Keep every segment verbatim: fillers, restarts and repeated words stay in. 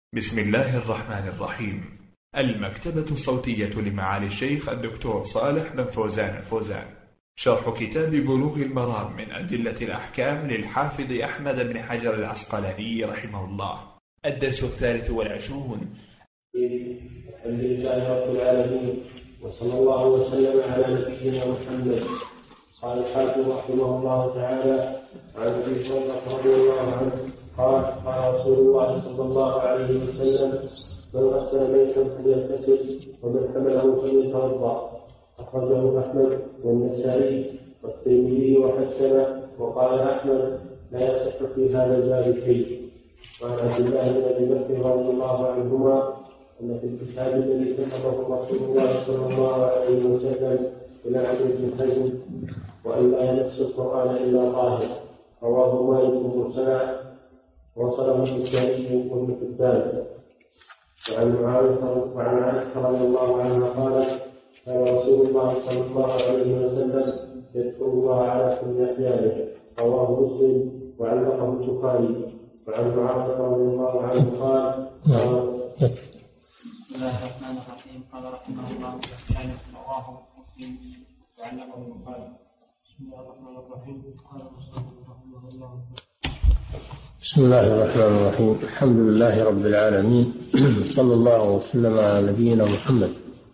بسم الله الرحمن الرحيم. المكتبة الصوتية لمعالي الشيخ الدكتور صالح بن فوزان الفوزان، شرح كتاب بلوغ المرام من أدلة الأحكام للحافظ أحمد بن حجر العسقلاني رحمه الله، الدرس الثالث والعشرون. الحمد لله رب العالمين، وصلى الله وسلم على نبينا محمد. قال الحافظ رحمه الله تعالى: عن ابي هريره رضي الله عنه قال: قال رسول الله صلى الله عليه وسلم: من غسل ميتا فليغتسل، ومن حمله فليتوضا. اخرجه احمد والنسائي والترمذي وحسنه، وقال احمد: لا يصح في هذا الباب شيء. وعن عبد الله بن ابي بكر رضي الله عنهما ان في الكتاب الذي كتبه رسول الله صلى الله عليه وسلم الى عبد بن حزم وان لا يمس القران الا طاهر، رواه مالك مرسلا، وصله النسائي وابن حبان. وعن معاويه وعن عائشه رضي الله عنها قالت: كان رسول الله صلى الله عليه وسلم يذكر الله على كل احيانه، رواه مسلم وعلقه البخاري. وعن معاويه رضي الله عنه قال: بسم الله الرحمن الرحيم. قال رحمه الله تعالى: رواه مسلم وعلقه البخاري. بسم الله الرحمن الرحيم. قال مسلم رحمه الله. بسم الله الرحمن الرحيم. الحمد لله رب العالمين، صلى الله وسلم على نبينا محمد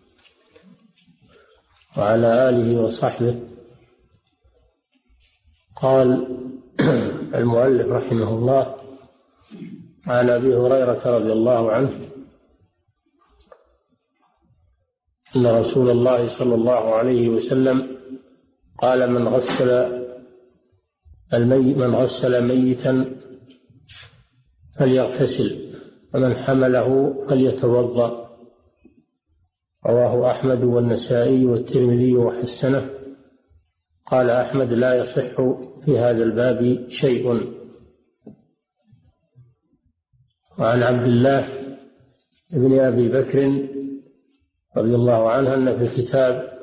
وعلى آله وصحبه. قال المؤلف رحمه الله: عن أبي هريرة رضي الله عنه أن رسول الله صلى الله عليه وسلم قال: من غسل الميت من غسل ميتا فليغتسل، ومن حمله فليتوضأ. رواه أحمد والنسائي والترمذي وحسنه. قال أحمد: لا يصح في هذا الباب شيء. وعن عبد الله بن أبي بكر رضي الله عنه أن في الكتاب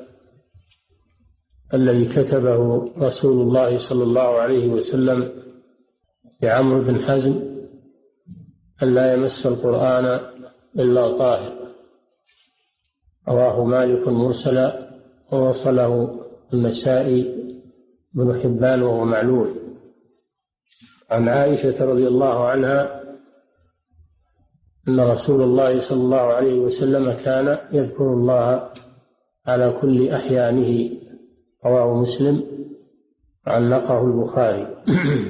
الذي كتبه رسول الله صلى الله عليه وسلم لعمرو بن حزم أن لا يمس القرآن إلا طاهر، رواه مالك مرسلا، ووصله النسائي بن حبان وهو معلول. عن عائشة رضي الله عنها أن رسول الله صلى الله عليه وسلم كان يذكر الله على كل أحيانه، رواه مسلم، علقه البخاري.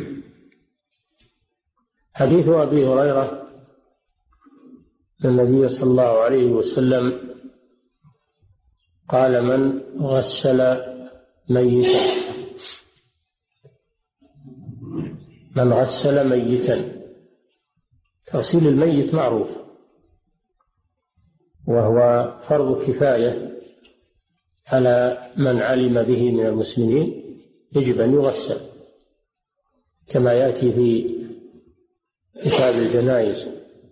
حديث أبي هريرة أن النبي صلى الله عليه وسلم قال: من غسل ميتا من غسل ميتا تغسيل الميت معروف، وهو فرض كفاية على من علم به من المسلمين، يجب أن يغسل كما يأتي في كتاب الجنائز،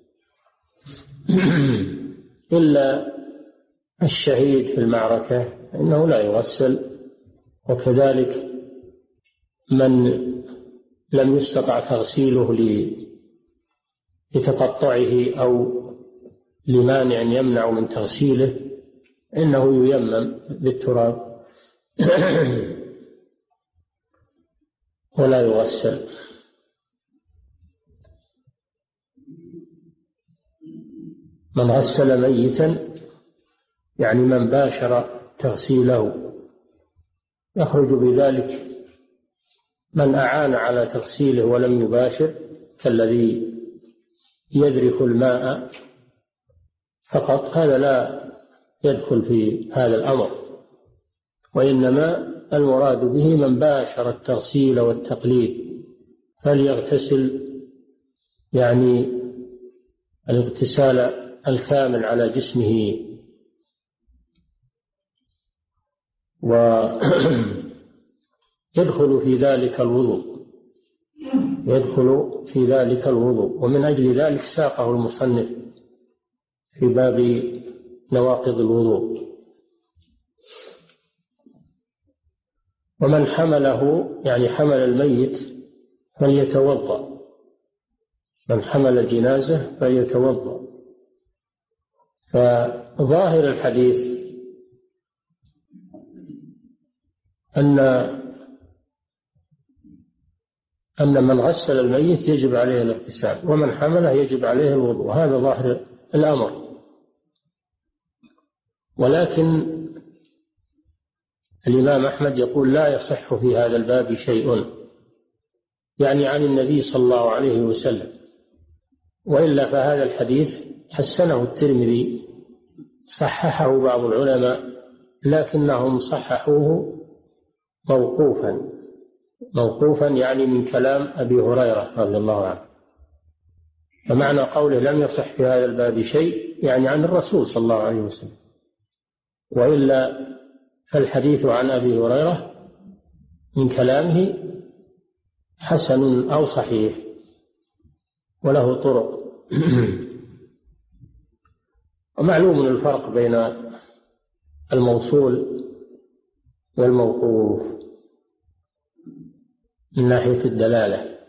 إلا الشهيد في المعركة إنه لا يغسل، وكذلك من لم يستطع تغسيله لتقطعه أو لمانع يمنع من تغسيله إنه ييمم بالتراب ولا يغسل. من غسل ميتا يعني من باشر تغسيله، يخرج بذلك من أعان على تغسيله ولم يباشر، كالذي يذرف الماء فقط، هذا لا يدخل في هذا الأمر، وإنما المراد به من باشر التغسيل والتقليد، فليغتسل يعني الاغتسال الكامل على جسمه. ويدخل في ذلك الوضوء يدخل في ذلك الوضوء ومن أجل ذلك ساقه المصنف في باب نواقض الوضوء. ومن حمله يعني حمل الميت فليتوضأ. من حمل جنازة فليتوضأ. فظاهر الحديث أن أن من غسل الميت يجب عليه الاغتسال، ومن حمله يجب عليه الوضوء، هذا ظاهر الأمر. ولكن الإمام أحمد يقول لا يصح في هذا الباب شيء، يعني عن النبي صلى الله عليه وسلم، وإلا فهذا الحديث حسنه الترمذي، صححه بعض العلماء، لكنهم صححوه موقوفا موقوفا يعني من كلام أبي هريرة رضي الله عنه. فمعنى قوله لم يصح في هذا الباب شيء يعني عن الرسول صلى الله عليه وسلم، وإلا فالحديث عن أبي هريرة من كلامه حسن أو صحيح وله طرق. ومعلوم الفرق بين الموصول والموقوف من ناحية الدلالة،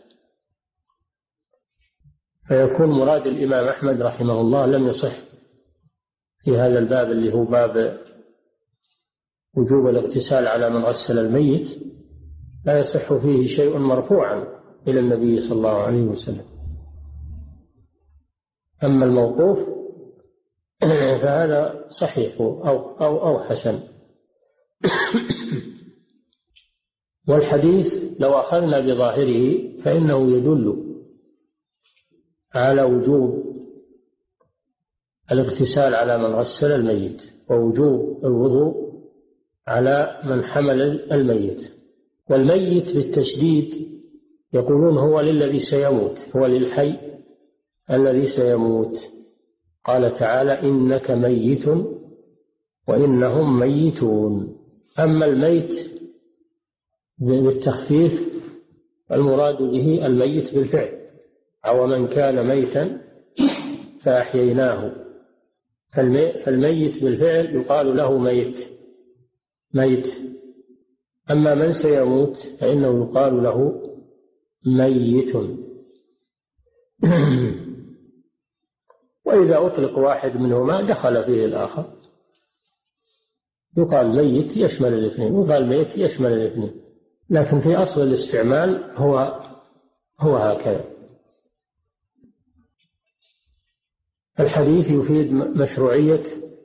فيكون مراد الإمام أحمد رحمه الله لم يصح في هذا الباب اللي هو باب وجوب الاغتسال على من غسل الميت، لا يصح فيه شيء مرفوعا إلى النبي صلى الله عليه وسلم. أما الموقوف فهذا صحيح أو, أو, أو حسن. والحديث لو أخذنا بظاهره فإنه يدل على وجوب الاغتسال على من غسل الميت، ووجوب الوضوء على من حمل الميت. والميت بالتشديد يقولون هو للذي سيموت، هو للحي الذي سيموت. قال تعالى إنك ميت وإنهم ميتون. أما الميت بالتخفيف المراد به الميت بالفعل، أو من كان ميتا فأحييناه، فالميت بالفعل يقال له ميت ميت أما من سيموت فإنه يقال له ميت. وإذا أطلق واحد منهما دخل فيه الآخر، يقال ميت يشمل الاثنين، وقال ميت يشمل الاثنين، لكن في أصل الاستعمال هو هو هكذا. الحديث يفيد مشروعية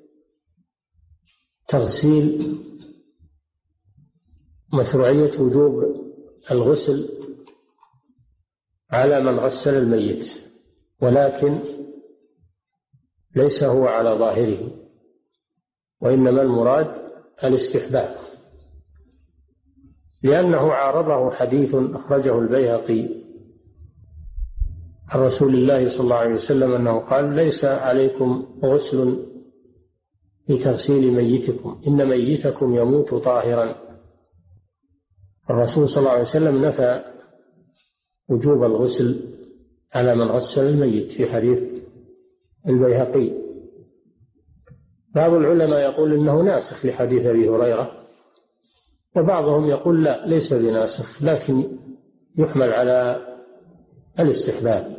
تغسيل مشروعية وجوب الغسل على من غسل الميت، ولكن ليس هو على ظاهره، وإنما المراد الاستحباب، لأنه عارضه حديث أخرجه البيهقي عن رسول الله صلى الله عليه وسلم أنه قال ليس عليكم غسل لتغسيل ميتكم، إن ميتكم يموت طاهرا. الرسول صلى الله عليه وسلم نفى وجوب الغسل على من غسل الميت في حديث البيهقي. بعض العلماء يقول إنه ناسخ لحديث أبي هريرة، وبعضهم يقول لا ليس بناسخ، لكن يحمل على الاستحباب.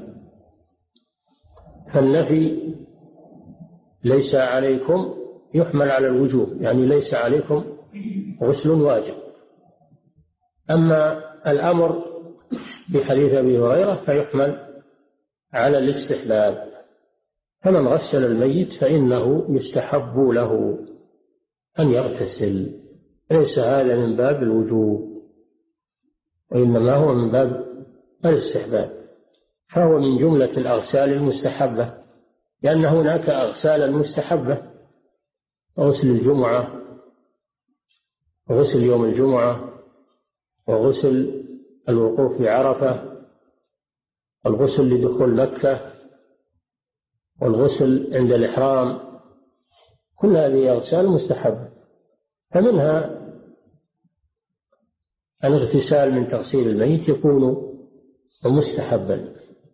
فالنفي ليس عليكم يحمل على الوجوب، يعني ليس عليكم غسل واجب. أما الأمر في حديث أبي هريرة فيحمل على الاستحباب، فمن غسل الميت فإنه يستحب له أن يغتسل، ليس هذا من باب الوجوب وإنما هو من باب الاستحباب، فهو من جملة الأغسال المستحبة، لأن هناك أغسالا مستحبة، غسل الجمعة وغسل يوم الجمعة وغسل الوقوف بعرفة والغسل لدخول مكة والغسل عند الإحرام، كل هذه أغسال مستحبة، فمنها الاغتسال من تغسيل الميت يكون مستحبا.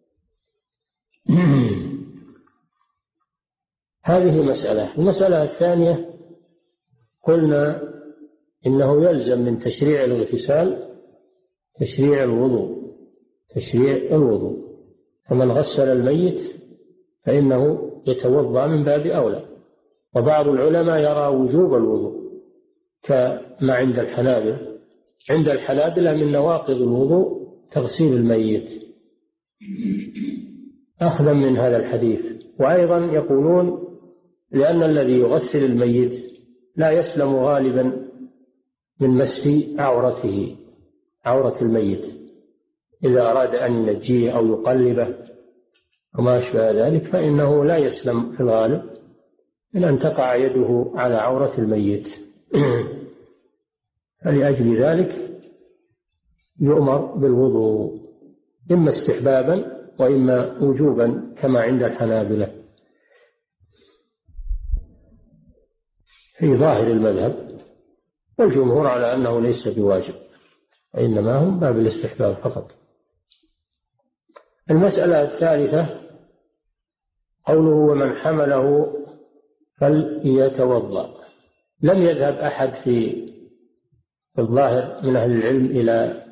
هذه مسألة. المسألة الثانية قلنا إنه يلزم من تشريع الاغتسال تشريع الوضوء تشريع الوضوء فمن غسل الميت فإنه يتوضأ من باب أولى. وبعض العلماء يرى وجوب الوضوء كما عند الحنابلة. عند الحنابلة من نواقض الوضوء تغسيل الميت أخذا من هذا الحديث. وأيضا يقولون لأن الذي يغسل الميت لا يسلم غالبا من مس عورته، عورة الميت، إذا أراد أن ينجيه أو يقلبه وما أشبه ذلك فإنه لا يسلم في الغالب من أن تقع يده على عورة الميت. فلأجل ذلك يؤمر بالوضوء إما استحبابا وإما وجوبا كما عند الحنابلة في ظاهر المذهب، والجمهور على أنه ليس بواجب وإنما هم باب الاستحباب فقط. المسألة الثالثة قوله ومن حمله فليتوضأ. لم يذهب أحد في الظاهر من أهل العلم إلى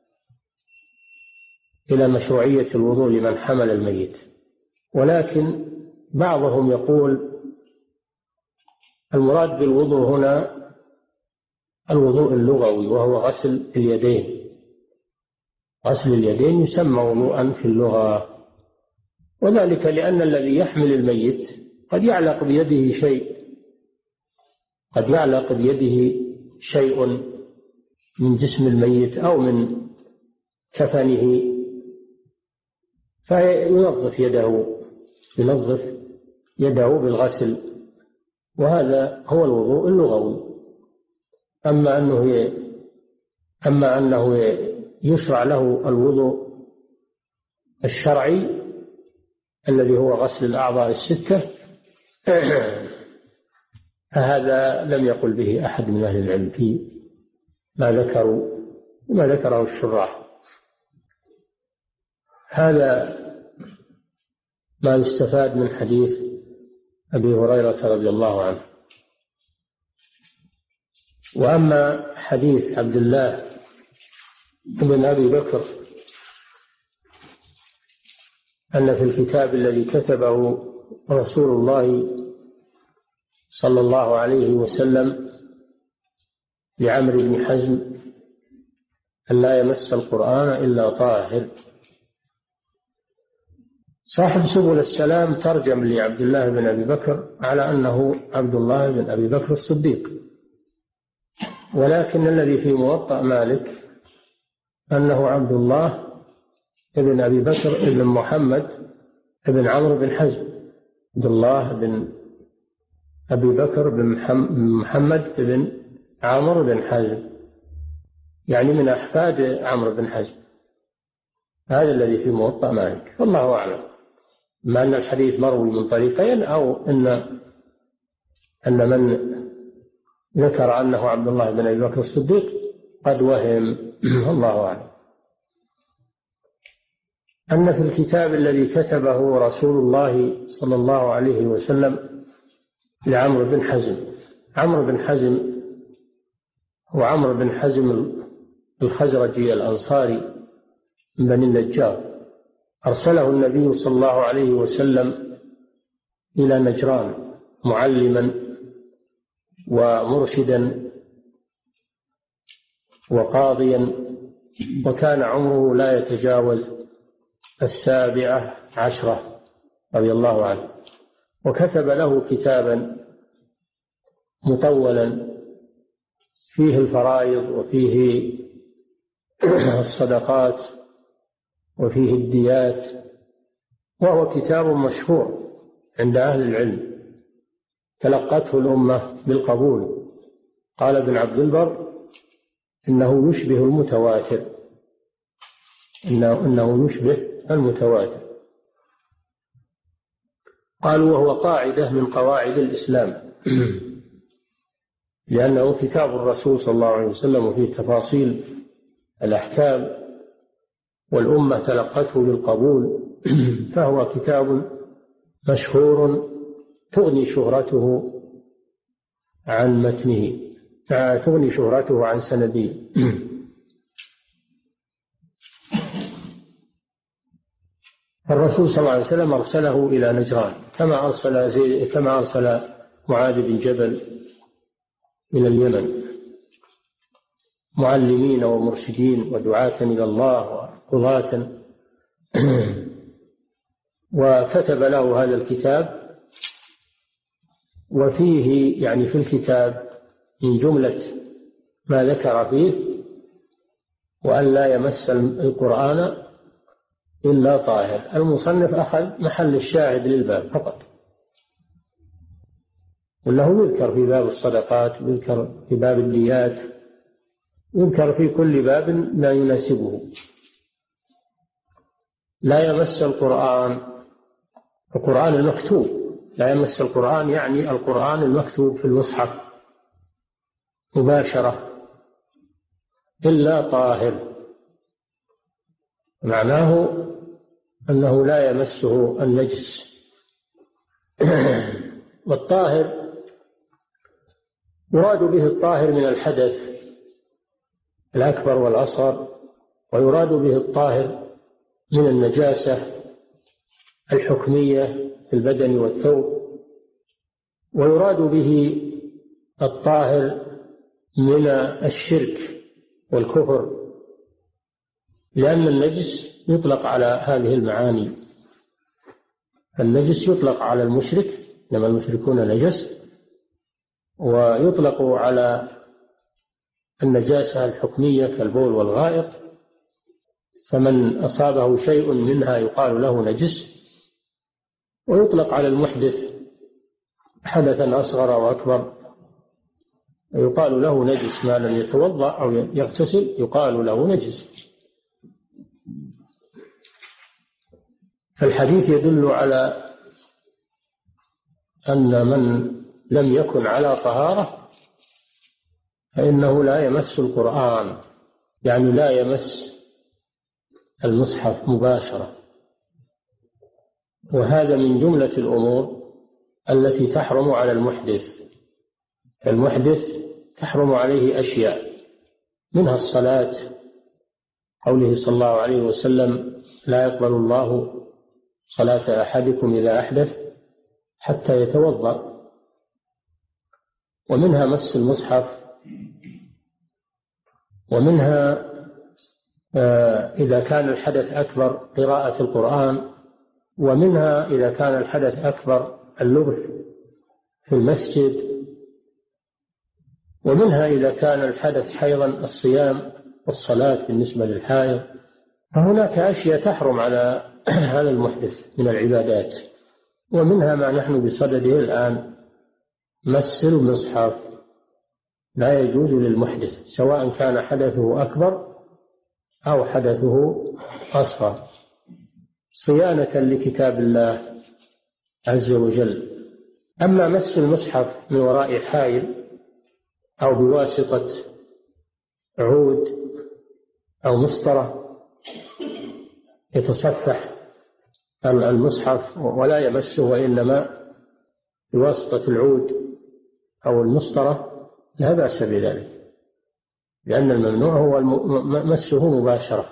إلى مشروعية الوضوء لمن حمل الميت، ولكن بعضهم يقول المراد بالوضوء هنا الوضوء اللغوي وهو غسل اليدين. غسل اليدين يسمى وضوءا في اللغة، وذلك لأن الذي يحمل الميت قد يعلق بيده شيء قد يعلق بيده شيء من جسم الميت أو من كفنه، فينظف يده ينظف يده بالغسل، وهذا هو الوضوء اللغوي. أما أنه أما أنه يشرع له الوضوء الشرعي الذي هو غسل الأعضاء الستة فهذا لم يقل به أحد من أهل العلم في ما ذكروا ما ذكره الشراح. هذا ما يستفاد من حديث أبي هريرة رضي الله عنه. وأما حديث عبد الله بن أبي بكر أن في الكتاب الذي كتبه رسول الله صلى الله عليه وسلم لعمرو بن حزم أن لا يمس القرآن إلا طاهر. صاحب سبل السلام ترجم لعبد الله بن أبي بكر على أنه عبد الله بن أبي بكر الصديق، ولكن الذي في موطأ مالك أنه عبد الله بن أبي بكر بن محمد بن عمرو بن حزم. عبد الله بن أبي بكر بن محمد بن عمرو بن حزم، يعني من أحفاد عمرو بن حزم. هذا الذي في موطأ مالك، والله أعلم، ما أن الحديث مروي من طريقين أو أن أن من ذكر أنه عبد الله بن أبي بكر الصديق قد وهم، الله أعلم. أن في الكتاب الذي كتبه رسول الله صلى الله عليه وسلم لعمرو بن حزم. عمرو بن حزم هو عمرو بن حزم الخزرجي الأنصاري من بني النجار، أرسله النبي صلى الله عليه وسلم إلى نجران معلما ومرشدا وقاضيا، وكان عمره لا يتجاوز السابعة عشرة رضي الله عنه، وكتب له كتابا مطولا فيه الفرائض وفيه الصدقات وفيه الديات، وهو كتاب مشهور عند أهل العلم تلقته الأمة بالقبول. قال ابن عبد البر إنه يشبه المتواتر إنه, إنه يشبه المتواتر. قالوا وهو قاعدة من قواعد الإسلام لأنه كتاب الرسول صلى الله عليه وسلم وفيه تفاصيل الأحكام، والأمة تلقته بالقبول، فهو كتاب مشهور تغني شهرته عن متنه، تغني شهرته عن سنده. فالرسول صلى الله عليه وسلم أرسله إلى نجران كما أرسل زي كما أرسل معاذ بن جبل إلى اليمن معلمين ومرشدين ودعاة إلى الله وقضاة. وكتب له هذا الكتاب، وفيه يعني في الكتاب من جملة ما ذكر فيه وأن لا يمس القرآن إلا طاهر. المصنف أخذ محل الشاهد للباب فقط، وله يذكر في باب الصدقات، يذكر في باب الديات، يذكر في كل باب ما يناسبه. لا يمس القرآن، القرآن المكتوب، لا يمس القرآن يعني القرآن المكتوب في المصحف مباشرة إلا طاهر، معناه أنه لا يمسه النجس. والطاهر يراد به الطاهر من الحدث الأكبر والأصغر، ويراد به الطاهر من النجاسة الحكمية في البدن والثوب، ويراد به الطاهر من الشرك والكفر، لأن النجس يطلق على هذه المعاني. النجس يطلق على المشرك، إنما المشركون نجس، ويطلق على النجاسة الحكمية كالبول والغائط، فمن أصابه شيء منها يقال له نجس. ويطلق على المحدث حدثا أصغر أو أكبر يقال له نجس، ما لم يتوضأ أو يغتسل يقال له نجس. فالحديث يدل على أن من لم يكن على طهارة فإنه لا يمس القرآن، يعني لا يمس المصحف مباشرة. وهذا من جملة الأمور التي تحرم على المحدث. المحدث تحرم عليه أشياء، منها الصلاة، قوله صلى الله عليه وسلم: لا يقبل الله صلاة أحدكم إذا أحدث حتى يتوضأ. ومنها مس المصحف، ومنها إذا كان الحدث أكبر قراءة القرآن، ومنها إذا كان الحدث أكبر اللبث في المسجد، ومنها إذا كان الحدث حيضا الصيام والصلاة بالنسبة للحائض. فهناك أشياء تحرم على هذا المحدث من العبادات، ومنها ما نحن بصدده الآن، مس المصحف لا يجوز للمحدث سواء كان حدثه أكبر أو حدثه أصغر، صيانة لكتاب الله عز وجل. أما مس المصحف من وراء حائل أو بواسطة عود أو مسطرة يتصفح المصحف ولا يمسه وإنما بواسطة العود أو المسطرة لا بأس بذلك، لأن الممنوع هو مسه مباشرة.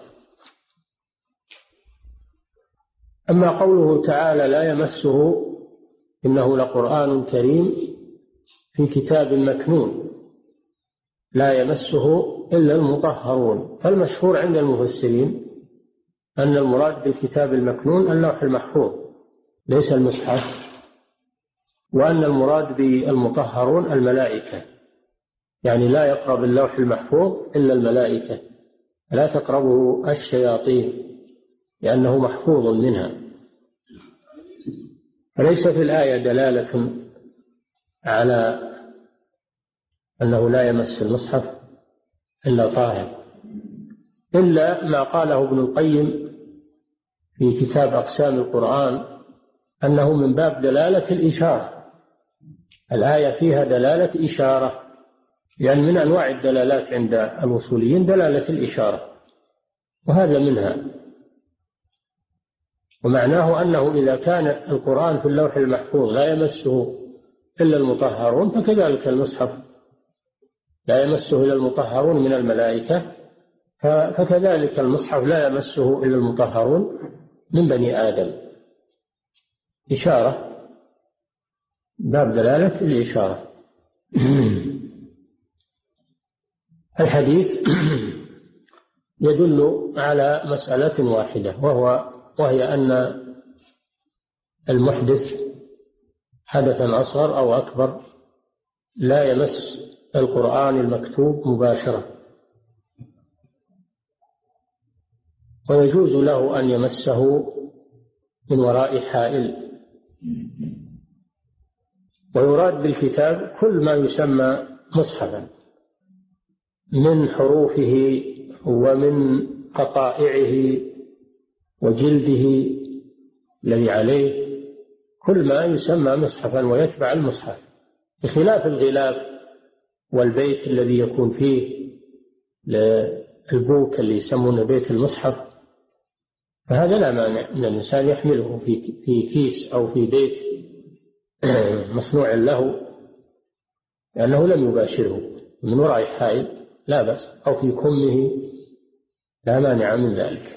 أما قوله تعالى: لا يمسه إنه لقرآن كريم في كتاب مكنون، لا يمسه إلا المطهرون. فالمشهور عند المفسرين أن المراد بالكتاب المكنون اللوح المحفوظ ليس المصحف، وأن المراد بالمطهرون الملائكة، يعني لا يقرب اللوح المحفوظ إلا الملائكة، لا تقربه الشياطين لأنه محفوظ منها. فليس في الآية دلالة على أنه لا يمس المصحف إلا طاهر، إلا ما قاله ابن القيم في كتاب أقسام القرآن أنه من باب دلالة الإشارة. الآية فيها دلالة إشارة، لأن من أنواع الدلالات عند الوصوليين دلالة الإشارة، وهذا منها. ومعناه أنه إذا كان القرآن في اللوح المحفوظ لا يمسه إلا المطهرون، فكذلك المصحف لا يمسه إلا المطهرون من الملائكة، فكذلك المصحف لا يمسه إلا المطهرون من بني آدم. إشارة، باب دلالة الإشارة. الحديث يدل على مسألة واحدة، وهو وهي أن المحدث حدثا أصغر أو أكبر لا يمس القرآن المكتوب مباشرة، ويجوز له أن يمسه من وراء حائل. ويراد بالكتاب كل ما يسمى مصحفا من حروفه ومن قطائعه وجلده الذي عليه، كل ما يسمى مصحفا ويتبع المصحف، بخلاف الغلاف والبيت الذي يكون فيه البوك اللي يسمونه بيت المصحف، فهذا لا مانع أن الإنسان يحمله في في كيس أو في بيت مصنوع له، لأنه لم يباشره، من وراء حائل لا بأس، أو في كمه لا مانع من ذلك.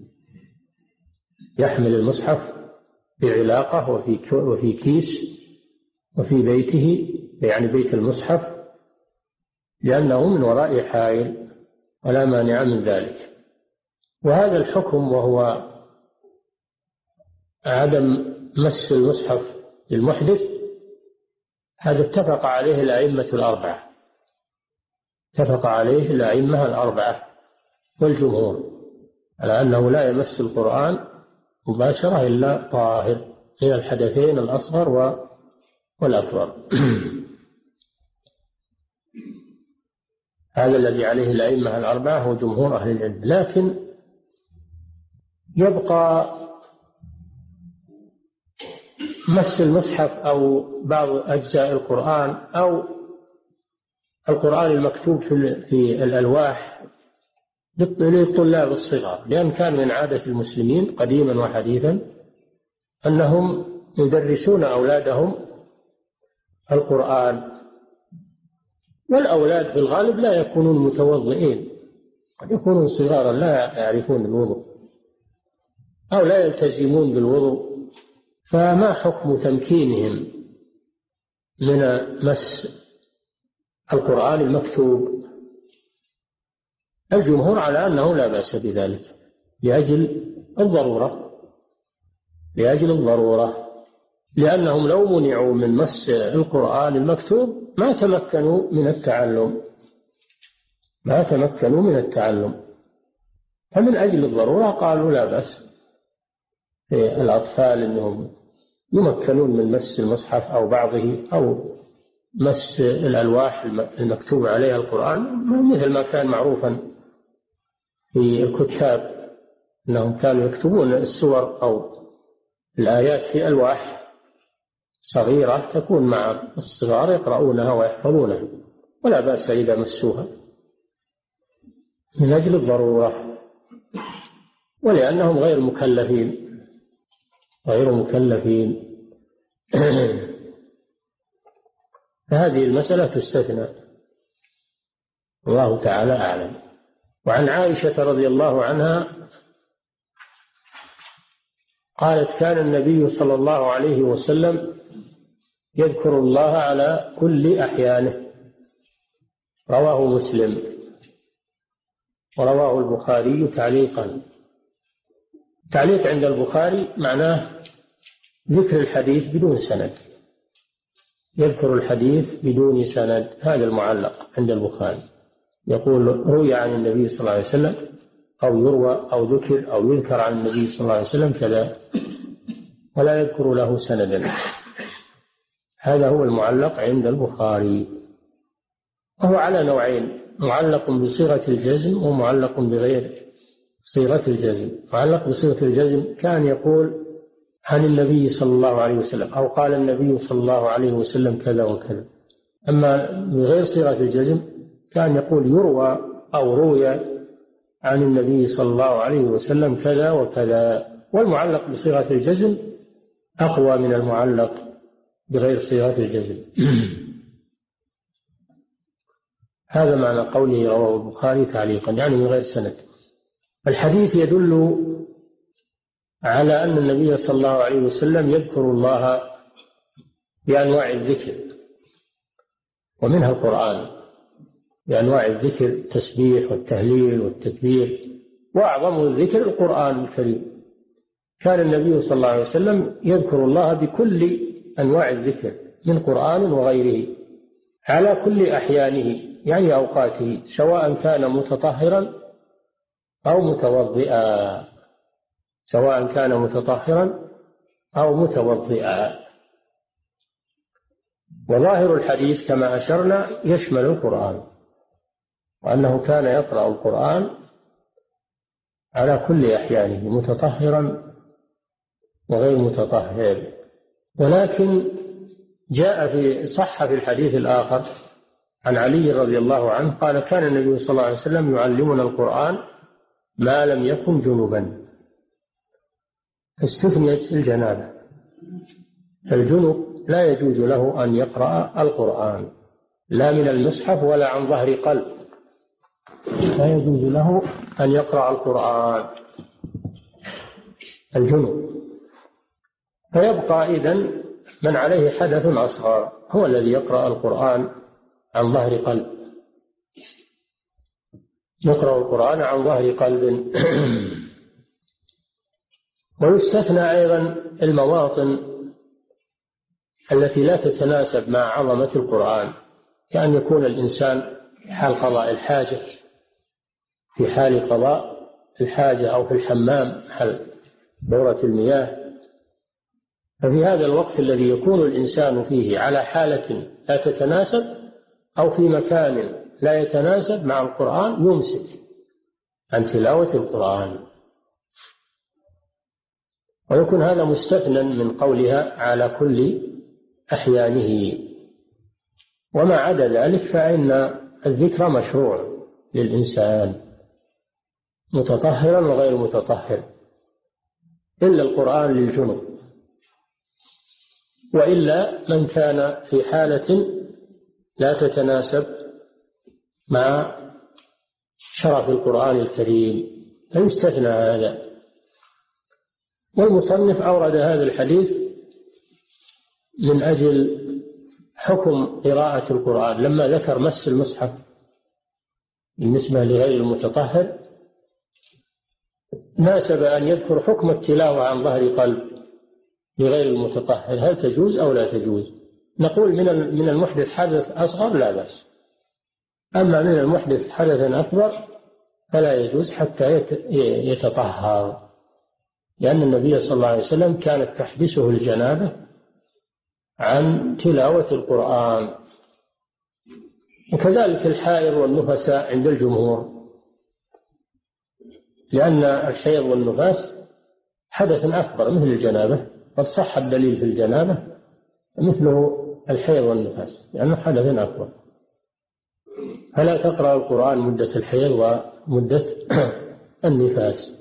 يحمل المصحف في علاقة وفي وفي كيس وفي بيته، يعني بيت المصحف، لأنه من وراء حائل ولا مانع من ذلك. وهذا الحكم وهو عدم مس المصحف للمحدث، هذا اتفق عليه الأئمة الأربعة، اتفق عليه الأئمة الأربعة والجمهور على أنه لا يمس القرآن مباشرة إلا طاهر من الحدثين الأصغر والأكبر. هذا الذي عليه الأئمة الأربعة هو جمهور أهل العلم. لكن يبقى مس المصحف أو بعض أجزاء القرآن أو القرآن المكتوب في الألواح للطلاب الصغار، لأن كان من عادة المسلمين قديما وحديثا أنهم يدرسون أولادهم القرآن، والأولاد في الغالب لا يكونون متوضئين، قد يكونون صغارا لا يعرفون الوضوء أو لا يلتزمون بالوضوء، فما حكم تمكينهم من مس القرآن المكتوب؟ الجمهور على أنه لا بأس بذلك لأجل الضرورة، لأجل الضرورة لأنهم لو منعوا من مس القرآن المكتوب ما تمكنوا من التعلم، ما تمكنوا من التعلم، فمن أجل الضرورة قالوا لا بأس الأطفال أنهم يمكنون من مس المصحف أو بعضه أو مس الألواح المكتوب عليها القرآن، مثل ما كان معروفا في الكتاب أنهم كانوا يكتبون السور أو الآيات في ألواح صغيرة تكون مع الصغار يقرؤونها ويحفظونها، ولا بأس إذا مسوها من أجل الضرورة، ولأنهم غير مكلفين غير مكلفين فهذه المسألة تستثنى، الله تعالى أعلم. وعن عائشة رضي الله عنها قالت: كان النبي صلى الله عليه وسلم يذكر الله على كل أحيانه، رواه مسلم ورواه البخاري تعليقا. تعليق عند البخاري معناه ذكر الحديث بدون سند، يذكر الحديث بدون سند، هذا المعلق عند البخاري، يقول روي عن النبي صلى الله عليه وسلم، أو يروى أو ذكر أو يذكر عن النبي صلى الله عليه وسلم كذا، ولا يذكر له سندا. هذا هو المعلق عند البخاري، وهو على نوعين: معلق بصيغة الجزم ومعلق بغير صيغة الجزم. معلق بصيغة الجزم كان يقول عن النبي صلى الله عليه وسلم أو قال النبي صلى الله عليه وسلم كذا وكذا. أما بغير صيغة الجزم كان يقول يروى أو روي عن النبي صلى الله عليه وسلم كذا وكذا. والمعلق بصيغة الجزم أقوى من المعلق بغير صيغة الجزم. هذا معنى قوله رواه البخاري تعليقا، يعني من غير سند. الحديث يدل على أن النبي صلى الله عليه وسلم يذكر الله بأنواع الذكر، ومنها القرآن بأنواع الذكر، التسبيح والتهليل والتكبير، وأعظم الذكر القرآن الكريم. كان النبي صلى الله عليه وسلم يذكر الله بكل أنواع الذكر من قرآن وغيره على كل أحيانه، يعني أوقاته، سواء كان متطهرا أو متوضئا سواء كان متطهرا أو متوضئا. وظاهر الحديث كما أشرنا يشمل القرآن، وأنه كان يقرأ القرآن على كل أحيانه متطهرا وغير متطهر. ولكن جاء في صح في الحديث الآخر عن علي رضي الله عنه قال: كان النبي صلى الله عليه وسلم يعلمنا القرآن ما لم يكن جنبا، فاستثنيت الجنابة، فالجنب لا يجوز له أن يقرأ القرآن لا من المصحف ولا عن ظهر قلب، لا يجوز له أن يقرأ القرآن الجنب. فيبقى إذن من عليه حدث أصغر هو الذي يقرأ القرآن عن ظهر قلب، يقرأ القرآن عن ظهر قلب. ويستثنى أيضا المواطن التي لا تتناسب مع عظمة القرآن، كأن يكون الإنسان في حال قضاء الحاجة في حال قضاء الحاجة أو في الحمام حال دورة المياه، ففي هذا الوقت الذي يكون الإنسان فيه على حالة لا تتناسب أو في مكان لا يتناسب مع القرآن يمسك عن تلاوة القرآن، ويكون هذا مستثنى من قولها على كل أحيانه. وما عدا ذلك فإن الذكر مشروع للإنسان متطهرا وغير متطهر، إلا القرآن للجنب، وإلا من كان في حالة لا تتناسب مع شرف القرآن الكريم فيستثنى هذا. والمصنف أورد هذا الحديث من أجل حكم قراءة القرآن، لما ذكر مس المصحف بالنسبة لغير المتطهر ناسب أن يذكر حكم التلاوة عن ظهر قلب لغير المتطهر، هل تجوز أو لا تجوز؟ نقول من من المحدث حدث أصغر لا بأس، أما من المحدث حدثا أكبر فلا يجوز حتى يتطهر، لأن النبي صلى الله عليه وسلم كانت تحبسه الجنابة عن تلاوة القرآن. وكذلك الحائض والنفساء عند الجمهور، لأن الحيض والنفاس حدث أكبر مثل الجنابة، قد صح الدليل في الجنابة مثله الحيض والنفاس لأنه حدث أكبر، فلا تقرأ القرآن مدة الحيض ومدة النفاس.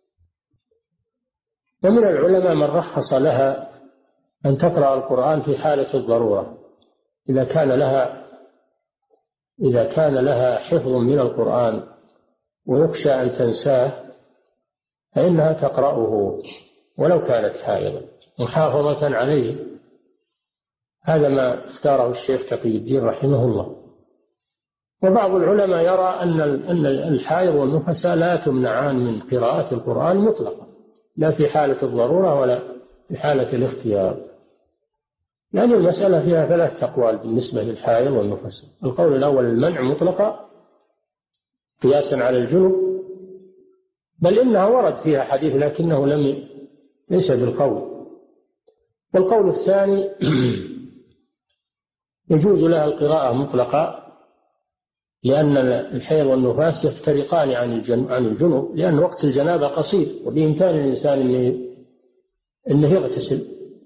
ومن العلماء من رخص لها أن تقرأ القرآن في حالة الضرورة، إذا كان لها إذا كان لها حفظ من القرآن ويخشى أن تنساه فإنها تقرأه ولو كانت حائضا محافظة عليه. هذا ما اختاره الشيخ تقي الدين رحمه الله. وبعض العلماء يرى أن أن الحائض والنفساء لا تمنعان من قراءة القرآن مطلقا، لا في حالة الضرورة ولا في حالة الاختيار، لأن المسألة فيها ثلاث أقوال بالنسبة للحائض والنفساء. القول الأول المنع مطلقا قياسا على الجنب، بل إنها ورد فيها حديث لكنه لم ليس بالقول. والقول الثاني يجوز لها القراءة مطلقا، لأن الحيض والنفاس يفترقان عن الجنب، لأن وقت الجنابة قصير وبإمكان الإنسان أنه يغتسل،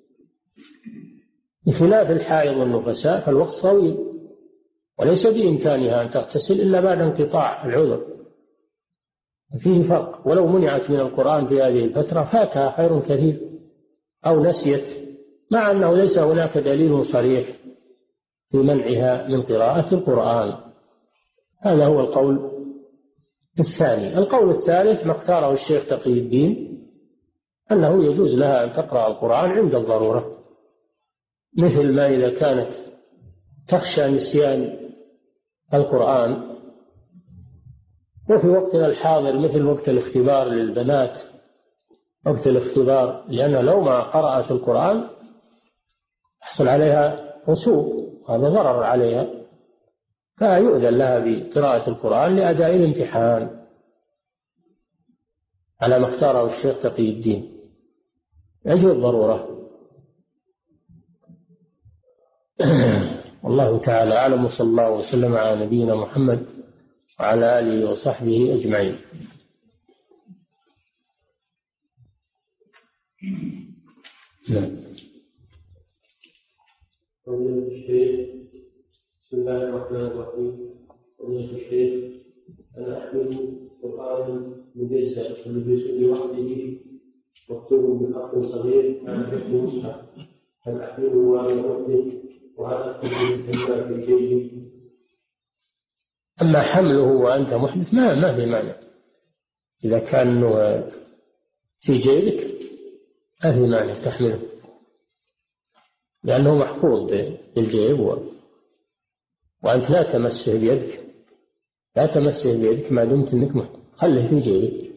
بخلاف الحائض والنفساء فالوقت طويل وليس بإمكانها أن تغتسل إلا بعد انقطاع العذر، فيه فرق. ولو منعت من القرآن في هذه الفترة فاتها خير كثير أو نسيت، مع أنه ليس هناك دليل صريح في منعها من قراءة القرآن. هذا هو القول الثاني. القول الثالث ما اختاره الشيخ تقي الدين أنه يجوز لها أن تقرأ القرآن عند الضرورة، مثل ما إذا كانت تخشى نسيان القرآن، وفي وقتنا الحاضر مثل وقت الاختبار للبنات، وقت الاختبار، لأنها لو ما قرأت القرآن يحصل عليها رسوب، هذا ضرر عليها، فيؤذن لها بقراءة القرآن لأداء الامتحان على ما اختاره الشيخ تقي الدين أجل الضرورة. والله تعالى أعلم، وصلى الله وسلم على نبينا محمد وعلى آله وصحبه أجمعين. نعم. بسم الله الرحمن الرحيم. قضية الشيخ: أنا أحمل قرآنا مجزأ لوحده مكتوب بخط صغير مع حفظ مصحف، هل أحمله وأنا أحدث وهل أكتب بالكلمات في جيبي؟ أما حمله وأنت محدث ما ما في مانع، إذا كان في جيبك ما في مانع تحمله، لأنه محفوظ بالجيب و... وأنت لا تمسه بيدك، لا تمسه بيدك ما دمت أنك محفوظ، خله في جيبك.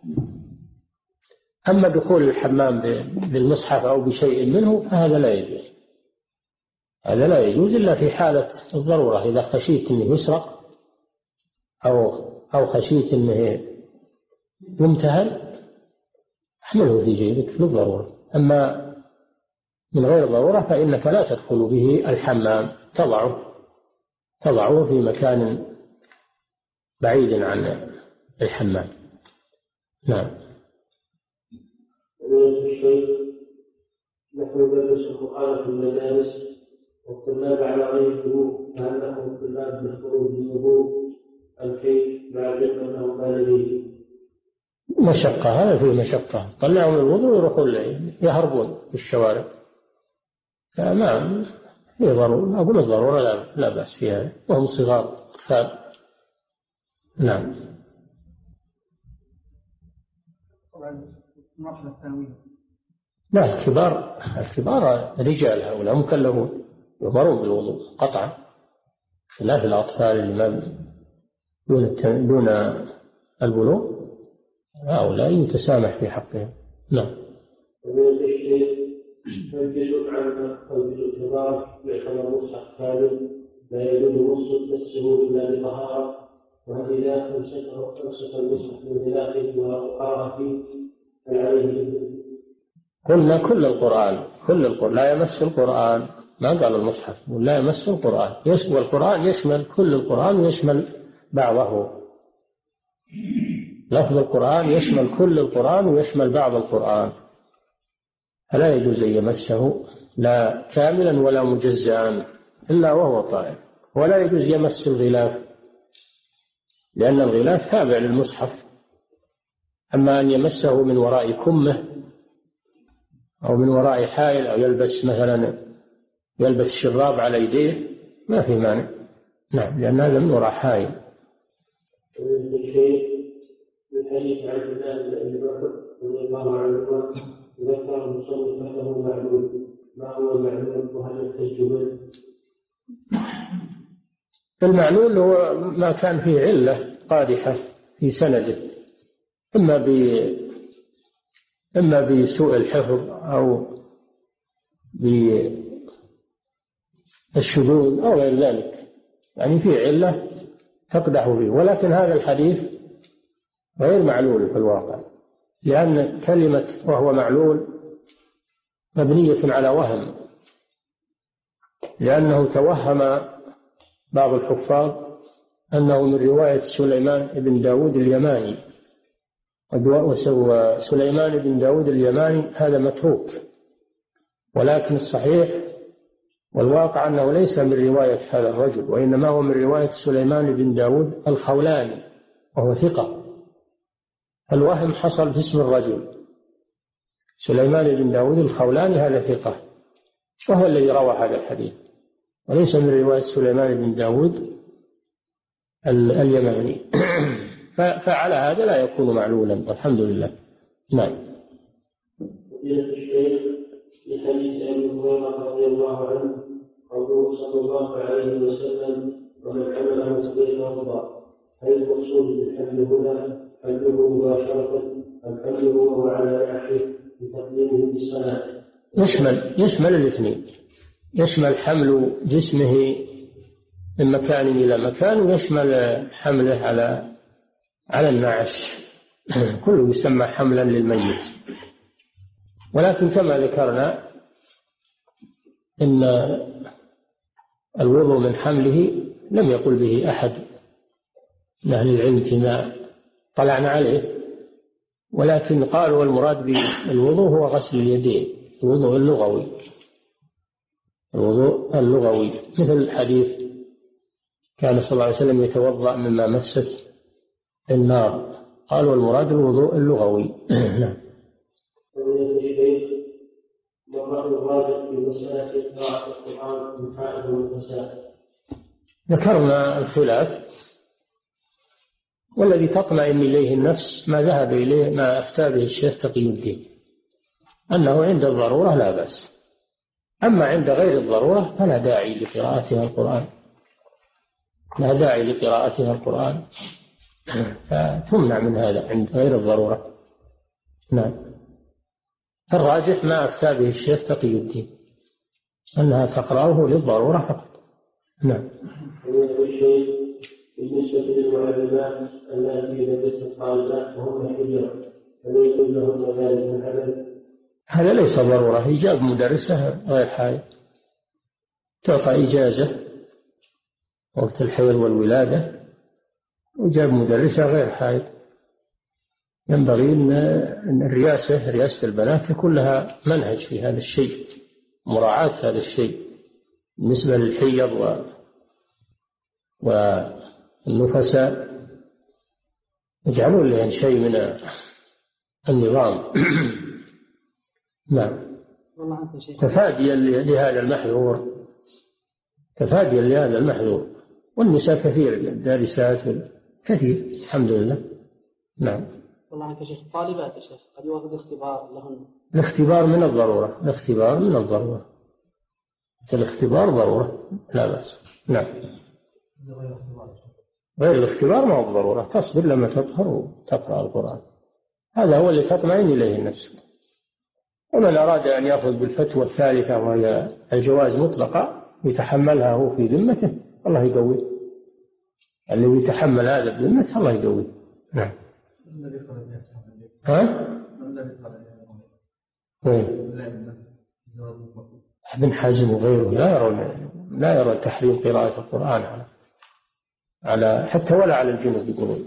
أما دخول الحمام بالمصحف أو بشيء منه فهذا لا يجوز، هذا لا يجوز إلا في حالة الضرورة، إذا خشيت أنه يسرق أو أو خشيت أنه يمتهن احمله في جيبك للضرورة. أما من غير ضرورة فإنك لا تدخل به الحمام، تضعه تضعه في مكان بعيد عن الحمام. نعم. نحن ندرس القرآن في المدارس والطلاب على غير الوضوء، فهل لهم الطلاب بالخروج بالوضوء أم كيف مع العلم أنه كان به مشقة؟ هذا فيه مشقة، طلعوا من الوضوء يروحون يهربون في الشوارع، فما هي ضرورة، أقول الضرورة لا, لا بأس فيها، وهم صغار أطفال. نعم. لا، الكبار الكبار رجال، هؤلاء مكلفون يؤمرون بالوضوء قطعا، خلاف الأطفال اللي ما دون دون البلوغ، هؤلاء يتسامح في حقهم. نعم. الجزء عن الجزء الكبار يعتبر مصحف كامل لا يجوز نص تسه إلا بطهارة، وهل إذا أمسك المصحف من داخله وقرأ فيه هل عليه؟ قلنا كل القرآن كل القرآن لا يمس القرآن، ما قال المصحف لا يمس القرآن، يشمل القرآن يشمل كل القرآن ويشمل بعضه، لفظ القرآن يشمل كل القرآن ويشمل بعض القرآن، فلا يجوز أن يمسه لا كاملا ولا مجزئا إلا وهو طاهر، ولا يجوز يمس الغلاف لأن الغلاف تابع للمصحف. أما أن يمسه من وراء كمه أو من وراء حائل أو يلبس مثلا يلبس شراب على يديه ما في مانع. نعم، لأن هذا من وراء حائل. الحديث عن الله بن بكر رضي الله عنه ذكر المصنف له معلول، ما هو المعلول وهل يحتج به؟ المعلول هو ما كان فيه علة قادحة في سنده، إما ب إما بسوء الحفظ أو بالشذوذ أو غير ذلك، يعني فيه علة تقدح فيه، ولكن هذا الحديث غير معلول في الواقع، لأن كلمة وهو معلول مبنية على وهم، لأنه توهم بعض الحفاظ أنه من رواية سليمان بن داود اليماني، وسليمان بن داود اليماني هذا متروك، ولكن الصحيح والواقع أنه ليس من رواية هذا الرجل، وإنما هو من رواية سليمان بن داود الخولاني وهو ثقة. الوهم حصل في اسم الرجل، سليمان بن داود الخولاني هذا ثقة، وهو الذي روى هذا الحديث، وليس من رواية سليمان بن داود اليماني. فعلى هذا لا يكون معلولا والحمد لله. نعم. فضيلة الشيخ في حديث أبي هريرة رضي الله عنه قوله صلى الله عليه وسلم ومن حمله فليتوضأ، هل المقصود بالحمل هنا حمله مباشرة أم حمله وهو على نحوه بتقديمه بالصلاة؟ يشمل يشمل الاثنين، يشمل حمل جسمه من مكان إلى مكان، ويشمل حمله على على النعش، كله يسمى حملا للميت. ولكن كما ذكرنا إن الوضوء من حمله لم يقل به أحد من أهل العلم فيما طلعنا عليه، ولكن قالوا المراد بالوضوء هو غسل اليدين، الوضوء اللغوي، الوضوء اللغوي، مثل الحديث كان صلى الله عليه وسلم يتوضأ مما مست النار، قالوا المراد الوضوء اللغوي. نعم. ذكرنا الخلاف، والذي تطمئن إليه النفس ما ذهب إليه ما أفتى به الشيخ تقي الدين، أنه عند الضرورة لا بأس، أما عند غير الضرورة فلا داعي لقراءتها القرآن، لا داعي لقراءتها القرآن، فتمنع من هذا عند غير الضرورة. نعم. الراجح ما أفتى به الشيخ تقي الدين أنها تقرأه للضرورة فقط. نعم. بالنسبة للمعلمات التي يدرسن الطالبات وهم حجر هل يكون لهم ذلك العمل؟ هذا ليس ضرورة، إيجاب مدرسة غير حائل، تعطى إجازة وقت الحيض والولادة، إيجاب مدرسة غير حائل. ينبغي أن الرئاسة رئاسة البنات يكون لها منهج في هذا الشيء، مراعاة هذا الشيء بالنسبة للحيض و والنفساء، يجعلون لهم شيء من النظام. نعم. تفاديا لهذا المحذور، تفاديا لهذا المحذور، والنساء كثير الدارسات كثير الحمد لله. نعم. والله عنك شيخ طالبات يا شيخ قد يوافق اختبار لهن. الاختبار من الضرورة، الاختبار من الضرورة، الاختبار ضرورة لا بأس. نعم. غير الاختبار ما هو ضرورة، تصبر لما تطهر وتقرأ القرآن، هذا هو اللي تطمئن إليه النفس. ومن أراد أن يأخذ بالفتوى الثالثة وهي الجواز مطلقا يتحملها هو في ذمته، الله يقوي اللي يتحمل هذا بذمته، الله يقوي. نعم. ها؟ ابن حزم وغيره لا يرون لا يرون تحريم قراءة القرآن على على حتى ولا على الجنوب يقولون،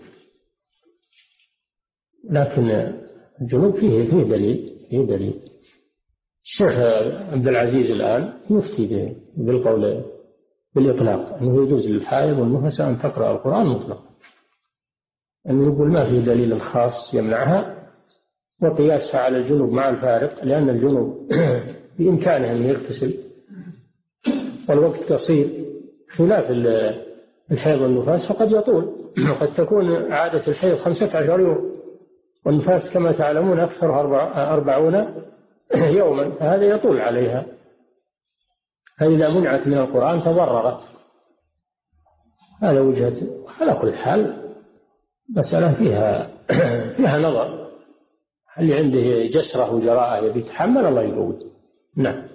لكن الجنوب فيه فيه دليل فيه دليل. الشيخ عبد العزيز الآن يفتي بالقول بالإطلاق أنه يجوز للحائض والنفساء أن تقرأ القرآن مطلقا، أنه يقول ما في دليل خاص يمنعها، وقياسها على الجنوب مع الفارق، لأن الجنوب بإمكانه أن يغتسل والوقت قصير، خلاف الحيض والنفاس فقد يطول، وقد تكون عادة الحيض خمسة عشر يوم، والنفاس كما تعلمون أكثرها أربعون يوما، فهذا يطول عليها، فإذا منعت من القرآن تضررت. هذا وجهة. على كل حال مسألة فيها فيها نظر، اللي عنده جسرة وجراءة يبي يتحمل الله يقوي. نعم.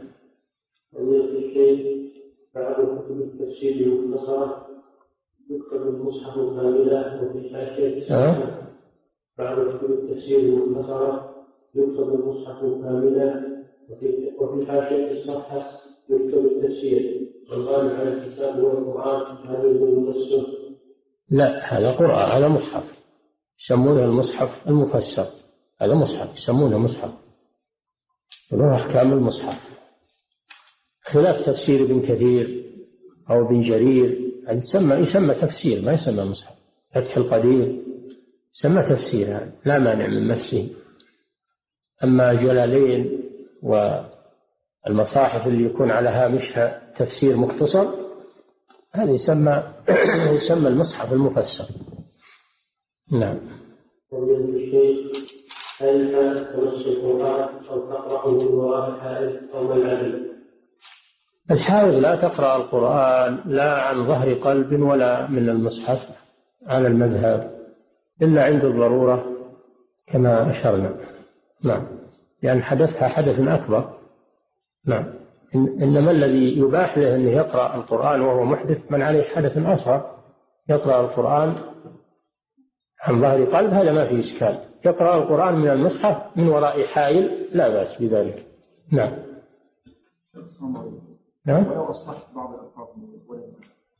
بعض كتب التفسير المختصرة يكتب المصحف كاملا وفي حاشية بعض كتب التفسير المختصرة يكتب المصحف كاملا وفي حاشية الصفحة يكتب التفسير، والغالب على الكتاب هو القرآن، هذا يقول نفسه. لا، هذا قرآن، هذا مصحف يسمونه المصحف المفسر، هذا مصحف يسمونه مصحف وله أحكام المصحف، خلاف تفسير ابن كثير أو ابن جرير، يسمى يسمى تفسير ما يسمى مصحف. فتح القدير يسمى تفسير، هذا لا مانع من نفسه. أما جلالين والمصاحف اللي يكون على هامشها تفسير مختصر هذا يسمى يسمى المصحف المفسر. نعم. هل كانت تمس القرآن أو تقرأه من وراء الحائط أو من العدل؟ الحائض لا تقرأ القرآن لا عن ظهر قلب ولا من المصحف على المذهب إلا عند الضرورة كما أشرنا. نعم، لأن حدثها حدث أكبر. نعم، إنما الذي يباح له أنه يقرأ القرآن وهو محدث من عليه حدث أصغر يقرأ القرآن عن ظهر قلب، هذا ما فيه إشكال. يقرأ القرآن من المصحف من وراء حائل لا بأس بذلك. نعم. نعم. ولو أصلحت بعض الألفاظ من الولد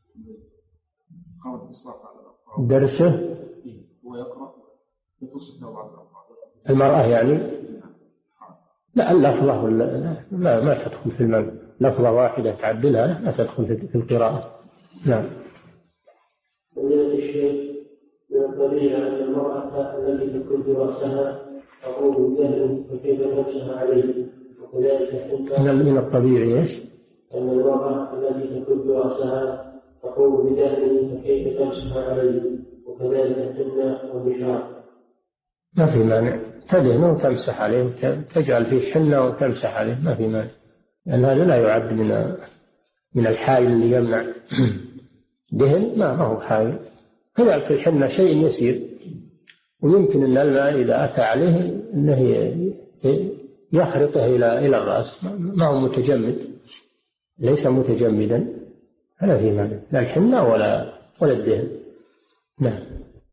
قامت إصلاح على الألفاظ درسه هو يقرأ يتصل له بعض الألفاظ المرأة يعني لا اللفظة لا ما تدخل في المنع، لفظة واحدة تعدلها لا تدخل في القراءة. نعم. فضيلة الشيخ، من الطبيعي أن المرأة التي تكب رأسها تقوم بجهل فكيف تمسح عليه؟ وكذلك من الطبيعي ايش؟ أن المرأة التي تكب رأسها تقوم بجهل فكيف تمسح عليه؟ وكذلك الحنة والبشار. ما في مانع، تدهن وتمسح عليه وتجعل فيه حنة وتمسح عليه، ما في مانع، لأن هذا لا يعد من من الحائل اللي يمنع. دهن ما ما هو حائل. تجعل في الحنة شيء يسير، ويمكن أن الماء إذا أتى عليه أنه يخرطه إلى إلى الرأس، ما هو متجمد، ليس متجمدا، هذا في مانع، لا الحنة ولا ولا الدهن. نعم.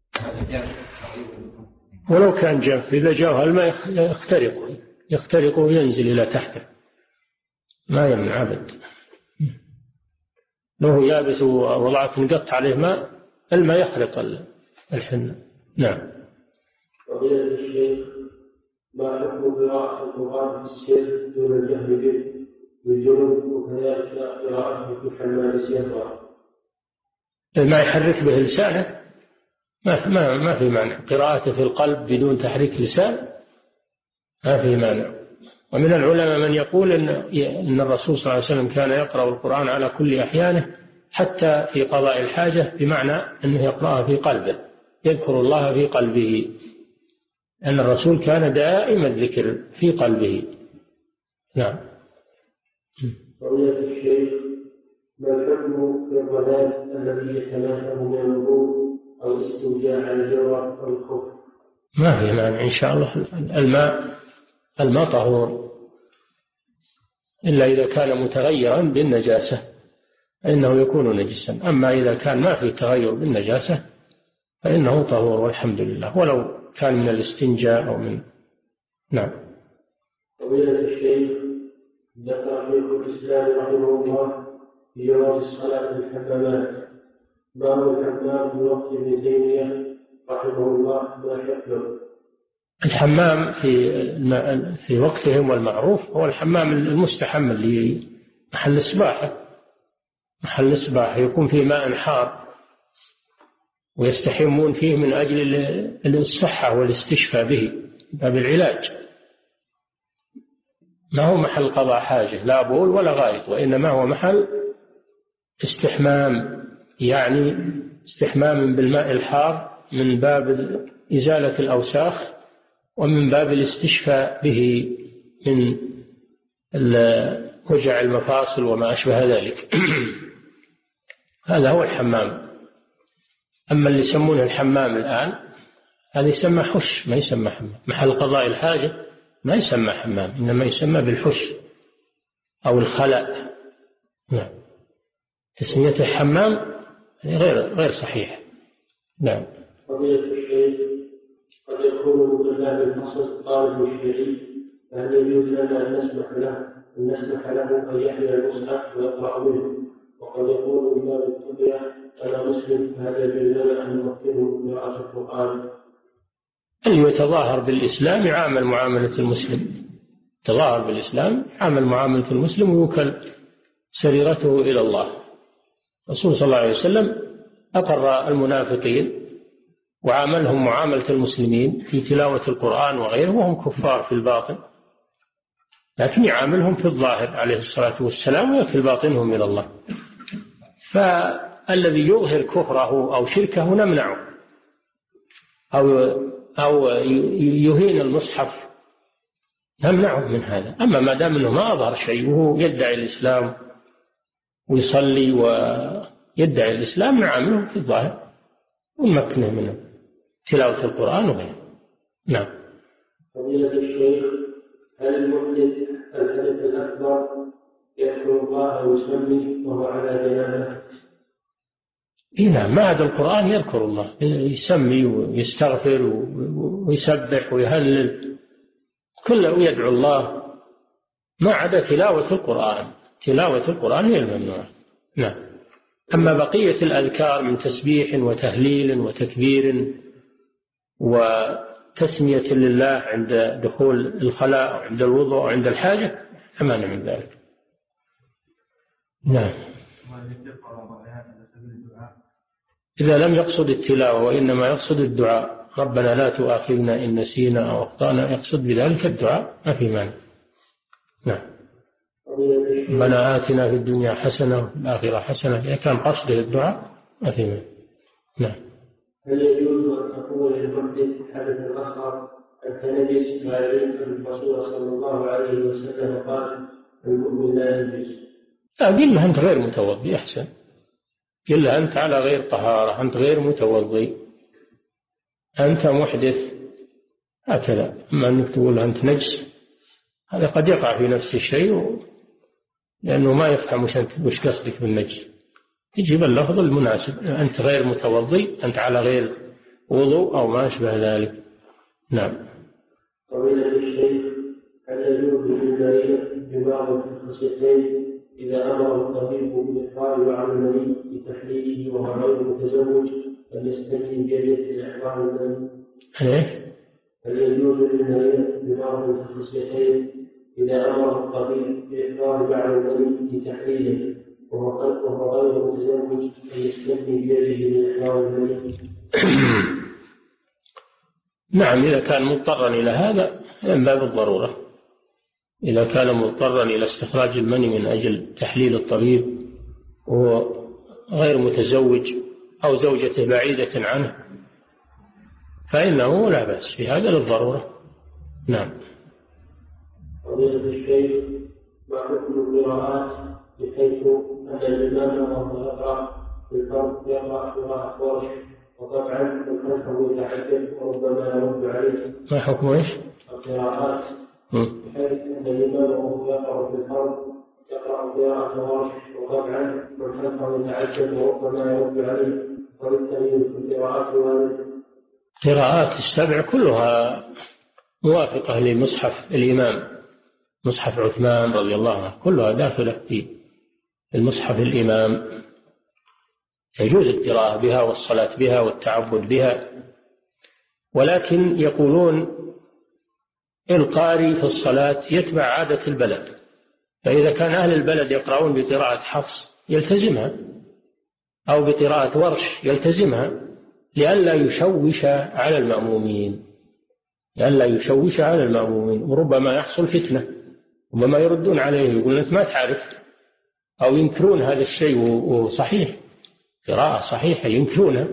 ولو كان جاف إذا جاء الماء يخترق يخترق وينزل إلى تحته، ما يمنع أبد. لو هو يابس ووضعت نقط عليه ماء الماء يخرق الحنة. نعم. فضيلة الشيخ، ما حكم قراءة القرآن في السر دون الجهل به بالجنوب وكذلك قراءته في الحمام سرا؟ ما يحرك به لسانه ما ما ما في مانع. قراءته في القلب بدون تحريك لسان ما في مانع. ومن العلماء من يقول ان ان الرسول صلى الله عليه وسلم كان يقرأ القرآن على كل احيانه حتى في قضاء الحاجة، بمعنى انه يقرأها في قلبه، يذكر الله في قلبه، أن الرسول كان دائما الذكر في قلبه. نعم. فضيلة الشيخ، ما الحكم في الرذاذ الذي يتناثر من الوضوء أو استوجاع على الجوار أو الخف؟ ما في مانع إن شاء الله. الماء الماء طهور إلا إذا كان متغيرا بالنجاسة فإنه يكون نجسا، أما إذا كان ما في تغير بالنجاسة فإنه طهور والحمد لله، ولو كان من الاستنجاء أو من. نعم. فضيلة الشيخ، ذكر شيخ الإسلام رحمه الله في جواز الصلاة في الحمامات، باب الحمام في وقت ابن تيمية رحمه الله ما شكله؟ الحمام في في وقتهم والمعروف هو الحمام المستحم اللي محل السباحة، محل السباحة يكون فيه ماء حار ويستحمون فيه من أجل الصحة والاستشفاء به، باب العلاج، ما هو محل قضاء حاجة لا بول ولا غائط، وإنما هو محل استحمام، يعني استحمام بالماء الحار من باب إزالة الأوساخ ومن باب الاستشفاء به من وجع المفاصل وما أشبه ذلك. هذا هو الحمام. أما اللي يسمونه الحمام الآن هذا يسمى حش، ما يسمى حمام. محل قضاء الحاجة ما يسمى حمام، إنما يسمى بالحش أو الخلاء. نعم. تسميته حمام غير غير صحيح. نعم. فضيلة الشيخ، قد يكون من طلاب الفصل طالب شرعي، فهل يجوز لنا أن نسمح له أن نسمح له أن يحمل المصحف ويقرأ منه؟ وقد يقول من باب التقية أنا مسلم، فهل يجوز لنا أن نمكنه قراءة القرآن؟ اللي يتظاهر بالإسلام يعامل معاملة المسلم، تظاهر بالإسلام يعامل معاملة المسلم ويوكل سريرته إلى الله. الرسول صلى الله عليه وسلم أقر المنافقين وعاملهم معاملة المسلمين في تلاوة القرآن وغيره وهم كفار في الباطن، لكن يعاملهم في الظاهر عليه الصلاة والسلام ويكل باطنهم إلى الله. فالذي يظهر كفره أو شركه نمنعه، أو أو يهين المصحف نمنعه من هذا. أما ما دام أنه ما أظهر شيء وهو يدعي الإسلام ويصلي ويدعي الإسلام نعامله في الظاهر ونمكنه منه تلاوة القرآن وغيره. نعم. فضيلة الشيخ، هل المحدث الحدث الأكبر يذكر الله ويصلي وهو على جنابه؟ إيه نعم، ما عدا القرآن يذكر الله، يسمي ويستغفر ويسبح ويهلل كله يدعو الله، ما عدا تلاوة القرآن. تلاوة القرآن هي الممنوعة. نعم. أما بقية الأذكار من تسبيح وتهليل وتكبير وتسمية لله عند دخول الخلاء أو عند الوضوء أو عند الحاجة أمان من ذلك. نعم. إذا لم يقصد التلاوة وإنما يقصد الدعاء، ربنا لا تؤاخذنا إن نسينا أو أخطأنا، يقصد بذلك الدعاء ما في مانع. نعم. ربنا آتنا في الدنيا حسنة وفي الآخرة حسنة، إذا كان قصده الدعاء ما في مانع. نعم. هل يجوز أن تقول للمحدث حدث الأصغر أنت نجس مع العلم أن الرسول صلى الله عليه وسلم قال المؤمن لا ينجس؟ لا، قل له أنت غير متوضي أحسن، قل له أنت على غير طهارة، أنت غير متوضي، أنت محدث، هكذا. أما أنك تقول له أنت نجس هذا قد يقع في نفس الشيء لأنه ما يفهم وش قصدك بالنجس، تجيب اللفظ المناسب، أنت غير متوضي، أنت على غير وضوء أو ما أشبه ذلك. نعم. فضيلة الشيخ، هل يجوز للمريض ببعض الخصيتين إذا أمر الطبيب بإخراج بعض المني لتحليله وهو غير متزوج أن يستني بيده لإحضار المني؟ ليه؟ هل يجوز للمريض ببعض الخصيتين إذا أمر الطبيب بإخراج بعض المني لتحليله وهو غير متزوج أن يستني بيده لإحضار المني؟ نعم، إذا كان مضطرا إلى هذا من باب الضرورة. إذا كان مضطرا إلى استخراج المني من أجل تحليل الطبيب وهو غير متزوج أو زوجته بعيدة عنه فإنه لا بأس في هذا للضرورة. نعم. فضيلة الشيخ، ما حكم القراءات بحيث أن الإمام وهو يقرأ في الفرد يقرأ قراءة ورش وطبعا من خلفه يتحدث وربما يرد عليه؟ ما حكم ايش؟ القراءات بحيث أن الإمام وهو يقرأ في الفرد يقرأ قراءة ورش وطبعا من خلفه يتحدث وربما يرد عليه، وبالتالي في القراءات وارد. قراءات السبع كلها موافقة لمصحف الإمام، مصحف عثمان رضي الله عنه، كلها داخلة في المصحف الإمام، يجوز القراءة بها والصلاة بها والتعبد بها. ولكن يقولون القارئ في الصلاة يتبع عادة البلد، فإذا كان أهل البلد يقرؤون بقراءة حفص يلتزمها أو بقراءة ورش يلتزمها لئلا يشوش على المأمومين، لئلا يشوش على المأمومين، وربما يحصل فتنة، ربما يردون عليه يقولون أنت ما تعرف، أو ينكرون هذا الشيء وصحيح قراءة صحيحة ينكرونها.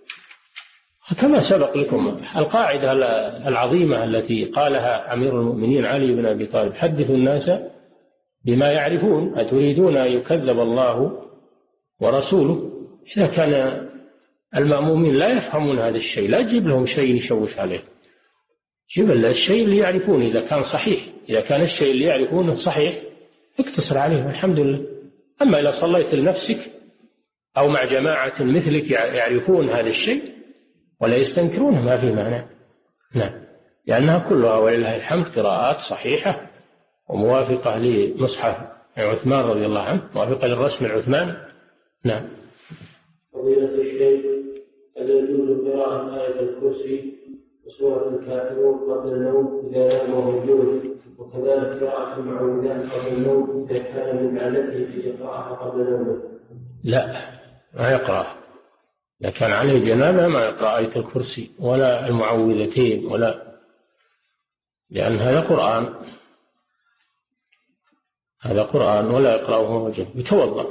كما سبق لكم القاعدة العظيمة التي قالها أمير المؤمنين علي بن أبي طالب: حدثوا الناس بما يعرفون أتريدون أن يكذب الله ورسوله. إذا كان المأمومين لا يفهمون هذا الشيء لا تجيب لهم شيء يشوش عليه، جيب الشيء اللي يعرفون إذا كان صحيح، إذا كان الشيء اللي يعرفونه صحيح اقتصر عليه الحمد لله. أما إذا صليت لنفسك أو مع جماعة مثلك يعرفون هذا الشيء ولا يستنكرونه ما في معنى. نعم، لأنها كلها ولله الحمد قراءات صحيحة وموافقة لمصحف عثمان رضي الله عنه، موافقة للرسم العثماني. نعم. فضيلة الشيخ، هل يجوز قراءة آية الكرسي وسورة الكافرون قبل النوم إذا نام الرجل، وكذلك قراءة المعوذات قبل النوم إذا كان من عادته في يقرأها قبل النوم؟ لا، ما يقرأ. إذا كان عليه جنابة ما يقرأ آية الكرسي ولا المعوذتين ولا، لأن هذا قرآن، هذا قرآن ولا يقرأه رجل. يتوضأ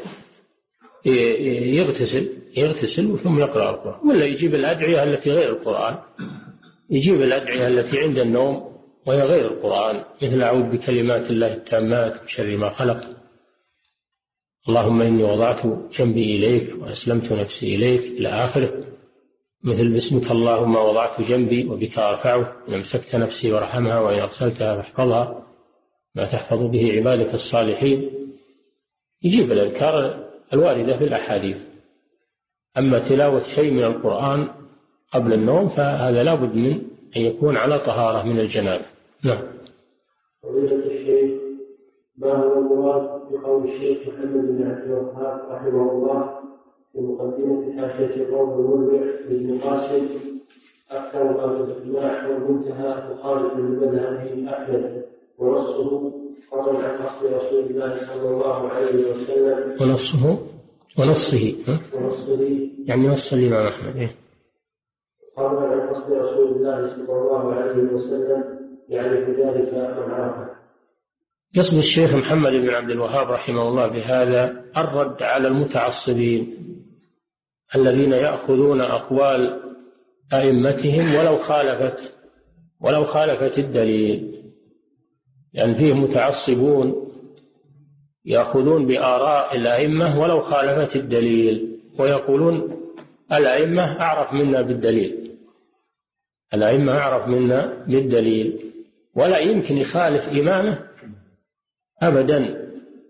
يغتسل يغتسل ثم يقرأ القرآن، ولا يجيب الأدعية التي غير القرآن يجيب الأدعية التي عند النوم وهي غير القرآن، مثل أعوذ بكلمات الله التامات من شر ما خلق، اللهم إني وضعت جنبي إليك وأسلمت نفسي إليك إلى آخره، مثل باسمك اللهم وضعت جنبي وبك أرفعه، إن أمسكت نفسي وارحمها وإن أرسلتها فاحفظها ما تحفظ به عبادك الصالحين. يجيب الأذكار الواردة في الأحاديث. أما تلاوة شيء من القرآن قبل النوم فهذا لا بد من أن يكون على طهارة من الجنابة. نعم. فضيلة الشيخ، ما هو المراد بقول الشيخ محمد بن عبد الوهاب رحمه الله في مقدمة حاشية القول المربع لابن قاسم: أكثر ما في الإجماع والمنتهى مخالف لمذهبه أحمد، ونصه فضل عن أصل رسول الله صلى الله عليه وسلم. ونصه ونصه ونصه يعني نص الإمام أحمد. إيه؟ فضل عن أصل رسول الله صلى الله عليه وسلم يعني بذلك من عرفه. يصل الشيخ محمد بن عبد الوهاب رحمه الله بهذا الرد على المتعصبين الذين يأخذون أقوال أئمتهم ولو خالفت ولو خالفت الدليل، لأن فيه متعصبون يأخذون بآراء الأئمة ولو خالفت الدليل، ويقولون الأئمة أعرف منا بالدليل، الأئمة أعرف منا بالدليل، ولا يمكن يخالف إمامه أبدا،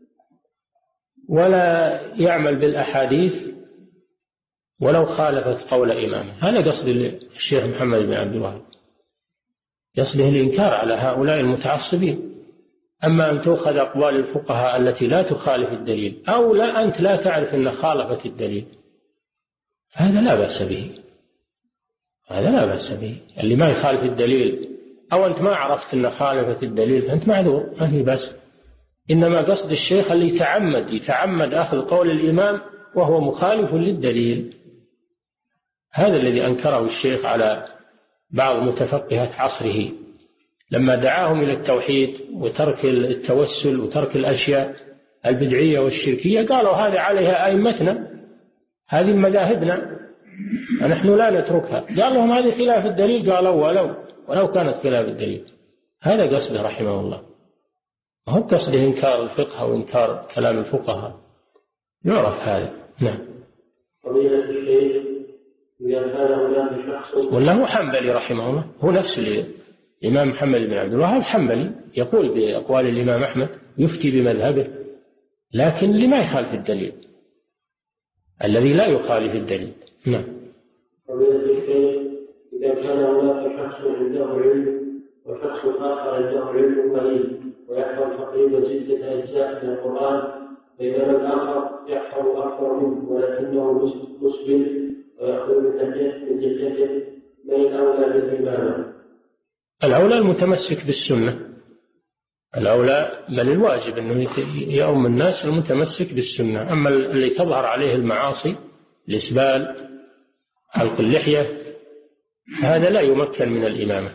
ولا يعمل بالأحاديث ولو خالفت قول إمامه. هذا قصد الشيخ محمد بن عبد الوهاب، يصله الإنكار على هؤلاء المتعصبين. أما أن تأخذ أقوال الفقهاء التي لا تخالف الدليل، أو لا أنت لا تعرف أن خالفت الدليل، هذا لا بأس به، هذا لا بأس به. اللي ما يخالف الدليل أو أنت ما عرفت أن خالفت الدليل فأنت معذور، ما في بأس. إنما قصد الشيخ اللي يتعمد يتعمد أخذ قول الإمام وهو مخالف للدليل، هذا الذي أنكره الشيخ على بعض متفقهة عصره لما دعاهم إلى التوحيد وترك التوسل وترك الأشياء البدعية والشركية. قالوا هذه عليها أئمتنا، هذه مذاهبنا، ونحن لا نتركها. قال لهم هذه خلاف الدليل، قالوا ولو ولو كانت خلاف الدليل. هذا قصده رحمه الله، ما هو قصده إنكار الفقه وإنكار كلام الفقهاء، يعرف هذا. نعم. فضيلة الشيخ، إذا كان هناك شخص ولا هو حنبلي رحمه الله، هو نفس الإمام محمد بن عبد الوهاب حنبلي، يقول بأقوال الإمام أحمد، يفتي بمذهبه، لكن اللي ما يخالف الدليل، الذي لا يخالف الدليل. نعم. فضيلة الشيخ، إذا كان هناك شخص عنده علم وشخص آخر عنده علم قليل ويحفظ تقريبا ستة أجزاء من القرآن، بينما الآخر يحفظ أكثر منه ولكنه مسبل ويأخذ من جدته، من الأولى بالإمامة؟ الأولى المتمسك بالسنة، الأولى بل الواجب أنه يؤم الناس المتمسك بالسنة. أما اللي تظهر عليه المعاصي، الإسبال، حلق اللحية، هذا لا يمكن من الإمامة،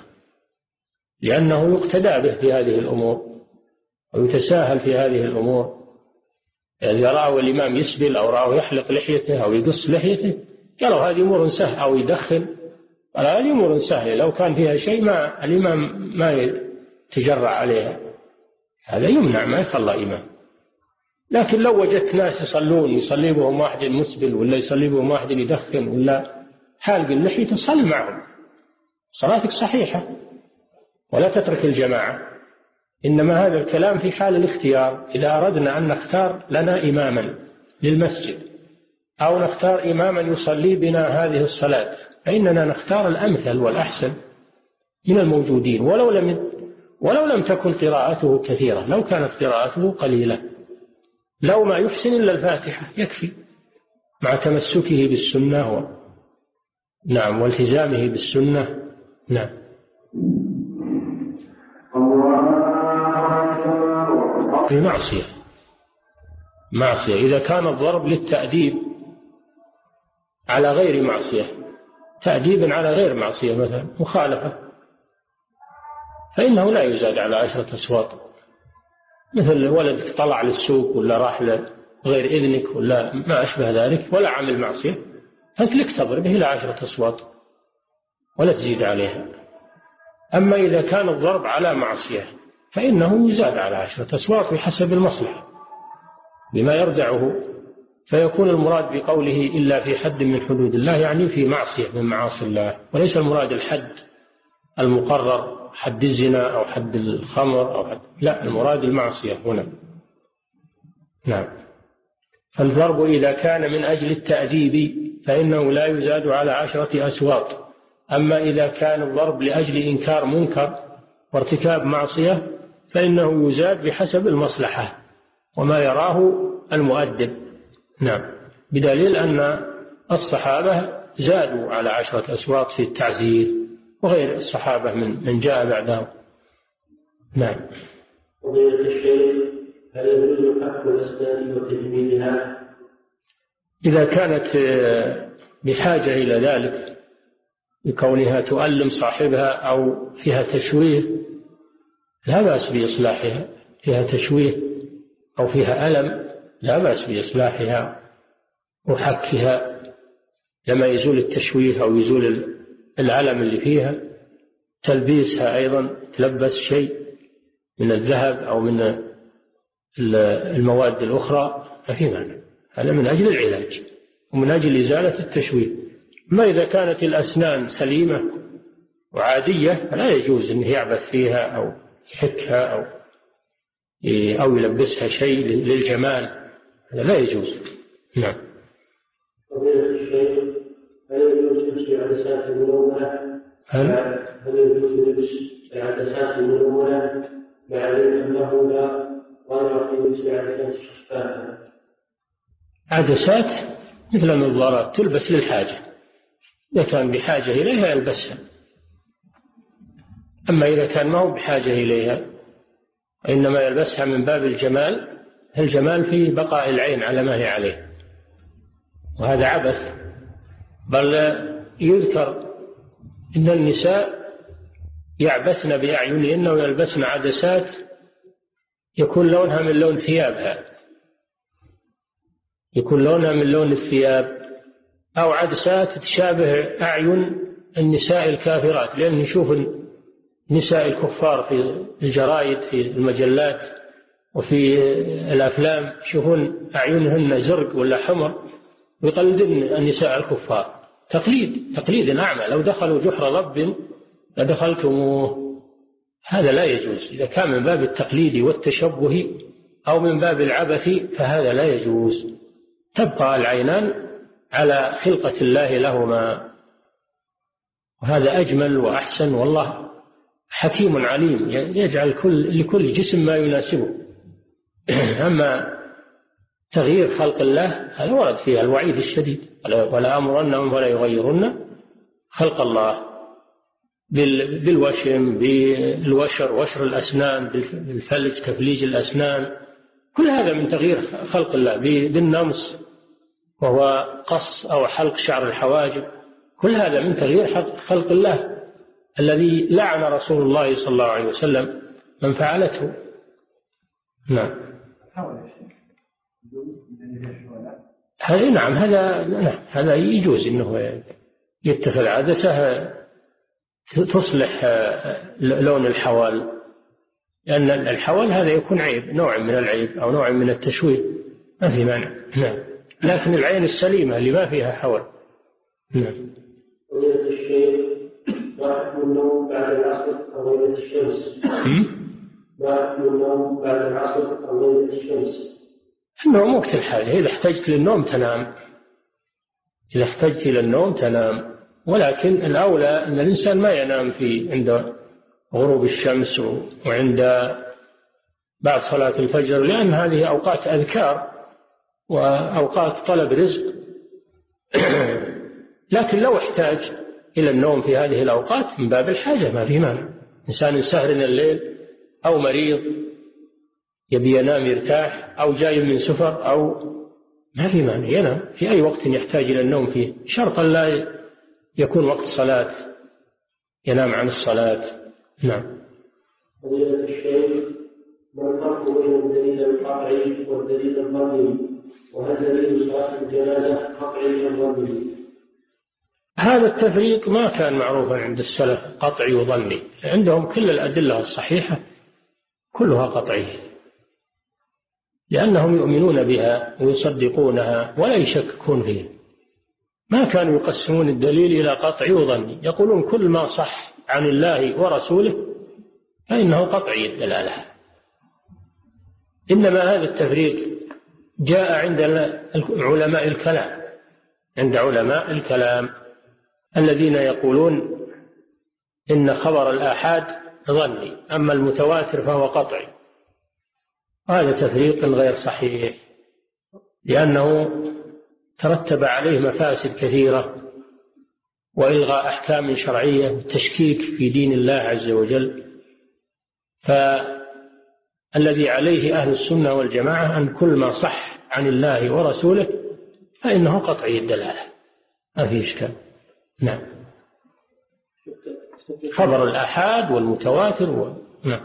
لأنه يقتدى به في هذه الأمور ويتساهل في هذه الأمور. إذا رأوا الإمام يسبل أو رأوا يحلق لحيته أو يقص لحيته قالوا هذه أمور سهلة، أو يدخن، قال هذه أمور سهلة، لو كان فيها شيء ما الإمام ما يتجرع عليها، هذا يمنع، ما يخلى إمام. لكن لو وجدت ناس يصلون يصلي بهم واحد مسبل ولا يصلي بهم واحد يدخن ولا حالق اللحية، تصلي معهم، صلاتك صحيحة ولا تترك الجماعة. إنما هذا الكلام في حال الاختيار، إذا أردنا أن نختار لنا إماما للمسجد أو نختار إماما يصلي بنا هذه الصلاة، فإننا نختار الأمثل والأحسن من الموجودين، ولو لم ولو لم تكن قراءته كثيرة، لو كانت قراءته قليلة، لو ما يحسن إلا الفاتحة يكفي، مع تمسكه بالسنة و... نعم والتزامه بالسنة. نعم. في معصية معصية إذا كان الضرب للتأديب على غير معصية، تأديبا على غير معصية مثلا مخالفة، فإنه لا يزاد على عشرة أصوات، مثل ولدك طلع للسوق ولا راح لغير إذنك ولا ما أشبه ذلك ولا عمل معصية، فأنت لك تضربه إلى عشرة أصوات ولا تزيد عليها. أما إذا كان الضرب على معصية فإنه يزاد على عشرة أسواط بحسب المصلحة بما يردعه، فيكون المراد بقوله إلا في حد من حدود الله يعني في معصية من معاصي الله، وليس المراد الحد المقرر حد الزنا أو حد الخمر أو حد، لا، المراد المعصية هنا. نعم. فالضرب إذا كان من أجل التأديب فإنه لا يزاد على عشرة أسواط. أما إذا كان الضرب لأجل إنكار منكر وارتكاب معصية فإنه يزاد بحسب المصلحة وما يراه المؤدب. نعم. بدليل أن الصحابة زادوا على عشرة أسواط في التعزير وغير الصحابة من من جاء بعدهم. نعم. فضيلة الشيخ، هل يجوز حق الأسنان وتجميلها؟ إذا كانت بحاجة إلى ذلك بكونها تؤلم صاحبها أو فيها تشويه لا بأس بإصلاحها، فيها تشويه أو فيها ألم لا بأس بإصلاحها وحكها لما يزول التشويه أو يزول الألم اللي فيها، تلبيسها أيضا، تلبس شيء من الذهب أو من المواد الأخرى ففي مانع، هذا من أجل العلاج ومن أجل إزالة التشويه. ما إذا كانت الأسنان سليمة وعادية فلا يجوز أنه يعبث فيها أو يحكها أو أو يلبسها شيء للجمال، هذا لا يجوز. نعم. فضيلة الشيخ، هل يجوز لبس عدسات المنونة؟ هل هل يجوز لبس عدسات المنونة مع علم أنه لا ضرر في لبس عدسات الشفافة؟ عدسات مثل النظارات تلبس للحاجة، إذا كان بحاجة إليها يلبسها، أما إذا كان ما هو بحاجة إليها إنما يلبسها من باب الجمال، الجمال في بقاء العين على ما هي عليه، وهذا عبث. بل يذكر إن النساء يعبثن بأعينهن ويلبسن عدسات يكون لونها من لون ثيابها، يكون لونها من لون الثياب، أو عدسات تشابه أعين النساء الكافرات، لأن نشوف نساء الكفار في الجرائد في المجلات وفي الأفلام يشوفون أعينهن زرق ولا حمر ويقلدن النساء الكفار، تقليد تقليد أعمى، لو دخلوا جحر ضب لدخلتموه، هذا لا يجوز. إذا كان من باب التقليد والتشبه أو من باب العبث فهذا لا يجوز، تبقى العينان على خلقة الله لهما، وهذا أجمل وأحسن، والله حكيم عليم يجعل كل لكل جسم ما يناسبه. أما تغيير خلق الله هذا ورد فيها الوعيد الشديد، ولا أمرنهم فلا يغيرن خلق الله بالوشم، بالوشر، وشر الأسنان، بالفلج، تفليج الأسنان، كل هذا من تغيير خلق الله، بالنمص وهو قص أو حلق شعر الحواجب، كل هذا من تغيير خلق الله الذي لعن رسول الله صلى الله عليه وسلم من فعلته. نعم. هذا نعم هذا نعم هذا يجوز انه يتخذ عدسة تصلح لون الحوال، لأن الحوال هذا يكون عيب، نوع من العيب أو نوع من التشويه، ما في مانع. نعم. لكن العين السليمة اللي ما فيها حول. نعم. فضيلة الشيخ، ما حكم النوم بعد العصر أو غيبة الشمس؟ ما حكم النوم بعد العصر أو غيبة الشمس؟ النوم وقت الحاجة، إذا احتجت للنوم تنام، إذا احتجت إلى النوم تنام، ولكن الأولى أن الإنسان ما ينام في عند غروب الشمس وعند بعد صلاة الفجر، لأن هذه أوقات أذكار وأوقات طلب رزق. لكن لو احتاج إلى النوم في هذه الأوقات من باب الحاجة ما في مانع، إنسان سهر الليل أو مريض يبي ينام يرتاح أو جاي من سفر أو ما في مانع ينام في أي وقت يحتاج إلى النوم فيه، شرطا لا يكون وقت صلاة ينام عن الصلاة. نعم. فضيلة الشيخ، ما الفرق بين الدليل القطعي والدليل الظني؟ وهل دليل صلاة الجنازة قطعي أم ظني؟ هذا التفريق ما كان معروفا عند السلف، قطعي وظني. عندهم كل الأدلة الصحيحة كلها قطعية، لأنهم يؤمنون بها ويصدقونها ولا يشككون فيها. ما كانوا يقسمون الدليل إلى قطعي وظني، يقولون كل ما صح عن الله ورسوله فإنه قطعي الدلالة. إنما هذا التفريق جاء عند علماء الكلام، عند علماء الكلام الذين يقولون إن خبر الآحاد ظني، أما المتواتر فهو قطعي. هذا تفريق غير صحيح، لأنه ترتب عليه مفاسد كثيرة وإلغاء أحكام شرعية وتشكيك في دين الله عز وجل. فالذي عليه أهل السنة والجماعة أن كل ما صح عن الله ورسوله فإنه قطعي الدلالة، ما في إشكال. نعم. خبر الآحاد والمتواتر و... نعم.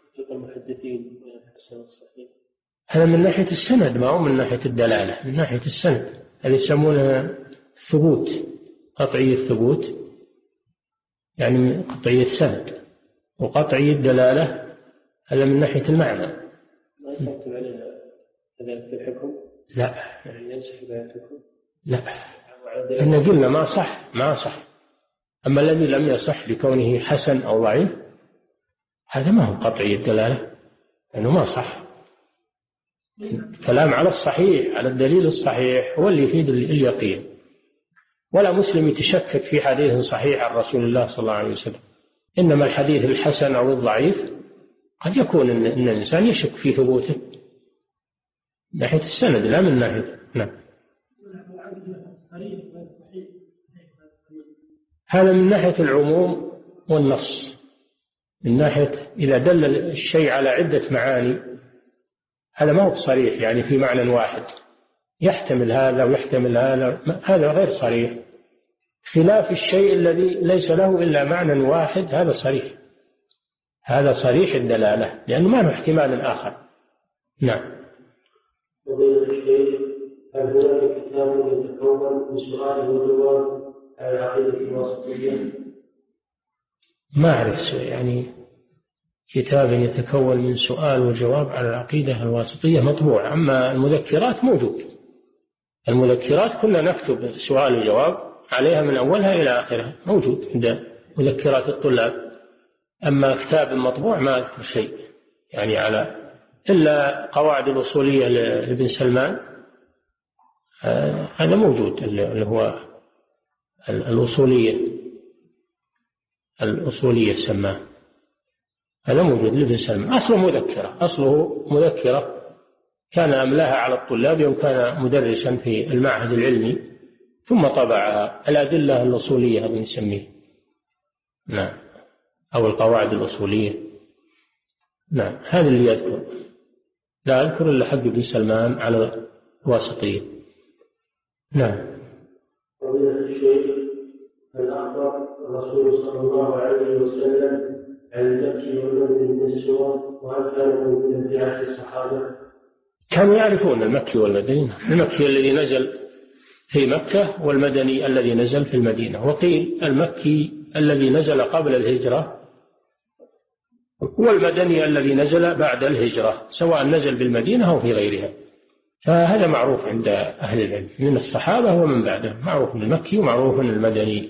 هذا من ناحية السند، ما هو من ناحية الدلالة، من ناحية السند. هذا يسمونه ثبوت، قطعي الثبوت، يعني قطعي السند. وقطعي الدلالة هذا من ناحية المعنى. ما يكتب عليها كذلك في الحكم؟ لا، يعني ينسح بها الحكم؟ لا، إحنا قلنا ما صح ما صح. أما الذي لم يصح لكونه حسن أو ضعيف هذا ما هو قطعي الدلالة، لأنه ما صح. كلام على الصحيح، على الدليل الصحيح هو اللي يفيد اليقين. ولا مسلم يتشكك في حديث صحيح عن رسول الله صلى الله عليه وسلم. إنما الحديث الحسن أو الضعيف قد يكون إن, إن الإنسان يشك في ثبوته من ناحية السند لا من ناحية. نعم. هذا من ناحية العموم والنص، من ناحية إذا دل الشيء على عدة معاني هذا ما هو صريح، يعني في معنى واحد يحتمل هذا ويحتمل هذا، هذا غير صريح. خلاف الشيء الذي ليس له إلا معنى واحد هذا صريح، هذا صريح الدلالة لأنه ما له احتمال آخر. نعم. وبين الشيء هل هناك كتاب يتكون من سؤال وجواب على العقيدة الواسطية؟ ما أعرف يعني كتاب يتكون من سؤال وجواب على العقيدة الواسطية مطبوع. أما المذكرات موجود، المذكرات كنا نكتب سؤال وجواب عليها من أولها إلى آخرها، موجود عند مذكرات الطلاب. أما كتاب مطبوع ما أذكر شيء يعني على إلا قواعد الأصولية لابن سلمان، هذا موجود اللي هو الأصولية الأصولية سماه، هذا موجود لابن سلمان. أصله مذكرة، أصله مذكرة كان أملاها على الطلاب يوم كان مدرسا في المعهد العلمي، ثم طبعها الأدلة الأصولية هذا نسميه. نعم. أو القواعد الأصولية. نعم. هذا اللي يذكر، لا أذكر إلا حق ابن سلمان على الواسطية. نعم. ومن الشيء أن أخبر الرسول صلى الله عليه وسلم عن المكي والمدني من السور، وهل كانوا موجودا في عهد الصحابة؟ كانوا يعرفون المكي والمدني، المكي الذي نزل في مكة والمدني الذي نزل في المدينة. وقيل المكي الذي نزل قبل الهجرة والمدني الذي نزل بعد الهجرة، سواء نزل بالمدينة أو في غيرها. فهذا معروف عند أهل العلم من الصحابة ومن بعدهم، معروف المكي ومعروف المدني.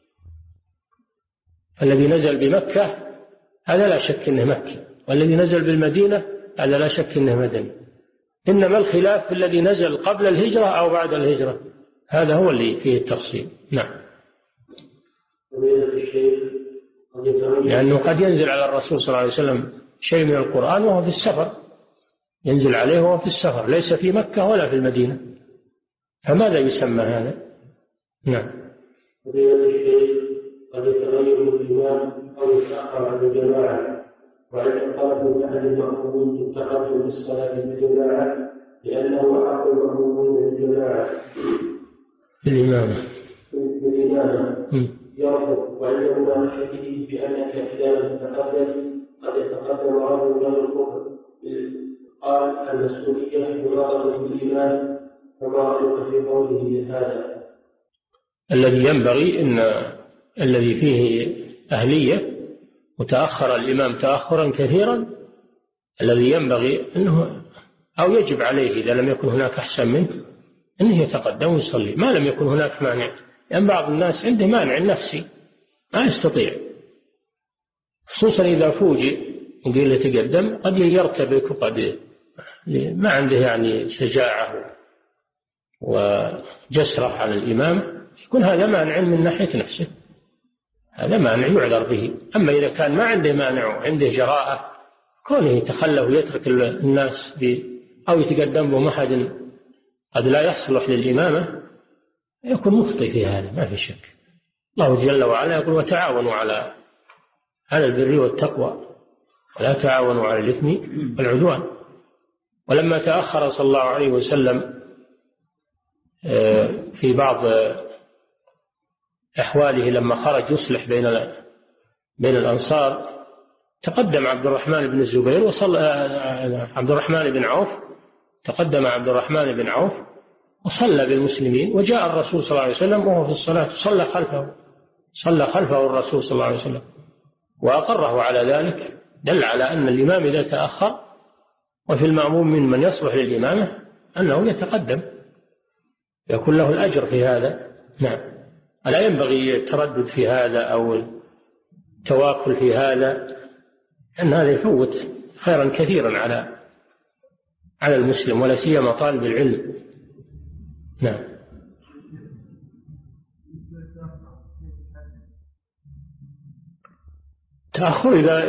الذي نزل بمكة هذا لا شك أنه مكي، والذي نزل بالمدينة هذا لا شك أنه مدني. إنما الخلاف في الذي نزل قبل الهجرة أو بعد الهجرة، هذا هو اللي فيه التفصيل. نعم. لأنه قد ينزل على الرسول صلى الله عليه وسلم شيء من القرآن وهو في السفر، ينزل عليه وهو في السفر ليس في مكة ولا في المدينة، فماذا يسمى هذا؟ نعم. قد يتغير الإمام أو يتأخر عن الجماعة، وعند طلب من أهل المأمومين التقدم بالصلاة بالجماعة لأنه أحق المأمومين بالجماعة بالإمامة بالإمامة يرفض، وعند مناقشته بأنك إذا لم تتقدم قد يتقدم رجل من الكفر، قال المسؤولية مناظرة بالإيمان، فما رأيك في قوله هذا؟ الذي ينبغي أن الذي فيه أهلية وتأخر الإمام تأخرا كثيرا، الذي ينبغي أنه أو يجب عليه إذا لم يكن هناك أحسن منه أنه يتقدم ويصلي ما لم يكن هناك مانع، لأن يعني بعض الناس عنده مانع نفسي ما يستطيع، خصوصا إذا فوجئ وقيل يتقدم قد يرتبك وقد ما عنده يعني شجاعة وجسرة على الإمام، يكون هذا مانع من ناحية نفسه، هذا مانع يعذر به. أما إذا كان ما عنده مانع وعنده جراءة كونه يتخلى ويترك الناس أو يتقدم بهم أحد قد لا يصلح للإمامة يكون مخطئ في هذا ما في شك. الله جل وعلا يقول وتعاونوا على على البر والتقوى ولا تعاونوا على الإثم والعدوان. ولما تأخر صلى الله عليه وسلم في بعض أحواله لما خرج يصلح بين بين الأنصار تقدم عبد الرحمن بن الزبير وصلى عبد الرحمن بن عوف تقدم عبد الرحمن بن عوف وصلى بالمسلمين، وجاء الرسول صلى الله عليه وسلم وهو في الصلاة صلى خلفه صلى خلفه الرسول صلى الله عليه وسلم وأقره على ذلك، دل على أن الإمام إذا تأخر وفي المأموم من من يصلح للإمامة أنه يتقدم يكون له الأجر في هذا. نعم، ألا ينبغي التردد في هذا أو التواكل في هذا، أن هذا يفوت خيرا كثيرا على على المسلم ولا سيما طالب العلم. نعم. تأخر إذا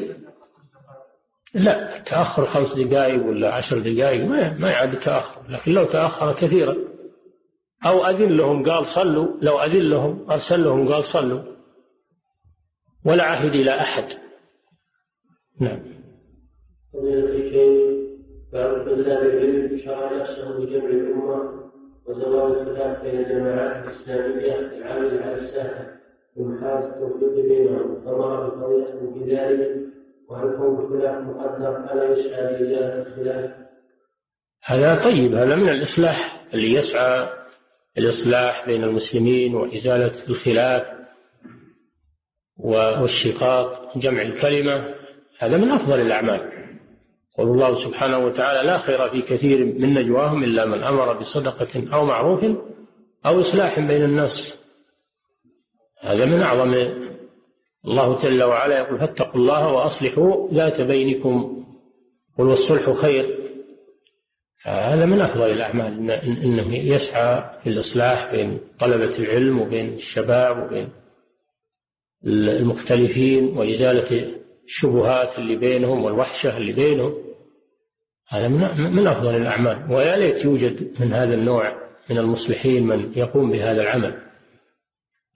لا تأخر خمس دقائق ولا عشر دقائق ما ما يعد تأخر، لكن لو تأخر كثيرا أو أذن لهم قال صلوا، لو أذن لهم أرسل لهم قال صلوا ولا عهد إلى أحد. نعم. باب طلاب العلم شرع نفسه بجمع الأمة وزوال الخلاف بين الجماعات الإسلامية العاملة على الساحة ومحاولة التوفيق بينهم، فما بطريقة في ذلك، وهل كون الخلاف مقدر ألا يسعى لإزالة الخلاف؟ هذا طيب، هذا من الإصلاح اللي يسعى الإصلاح بين المسلمين وإزالة الخلاف والشقاق جمع الكلمة، هذا من أفضل الأعمال. قال الله سبحانه وتعالى لا خير في كثير من نجواهم إلا من أمر بصدقة أو معروف أو إصلاح بين الناس، هذا من أعظم. الله جل وعلا يقول فاتقوا الله وأصلحوا ذات بينكم قل والصلح خير، هذا من أفضل الأعمال إنه يسعى في الإصلاح بين طلبة العلم وبين الشباب وبين المختلفين وإزالة الشبهات اللي بينهم والوحشة اللي بينهم، هذا من أفضل الأعمال. ويا ليت يوجد من هذا النوع من المصلحين من يقوم بهذا العمل.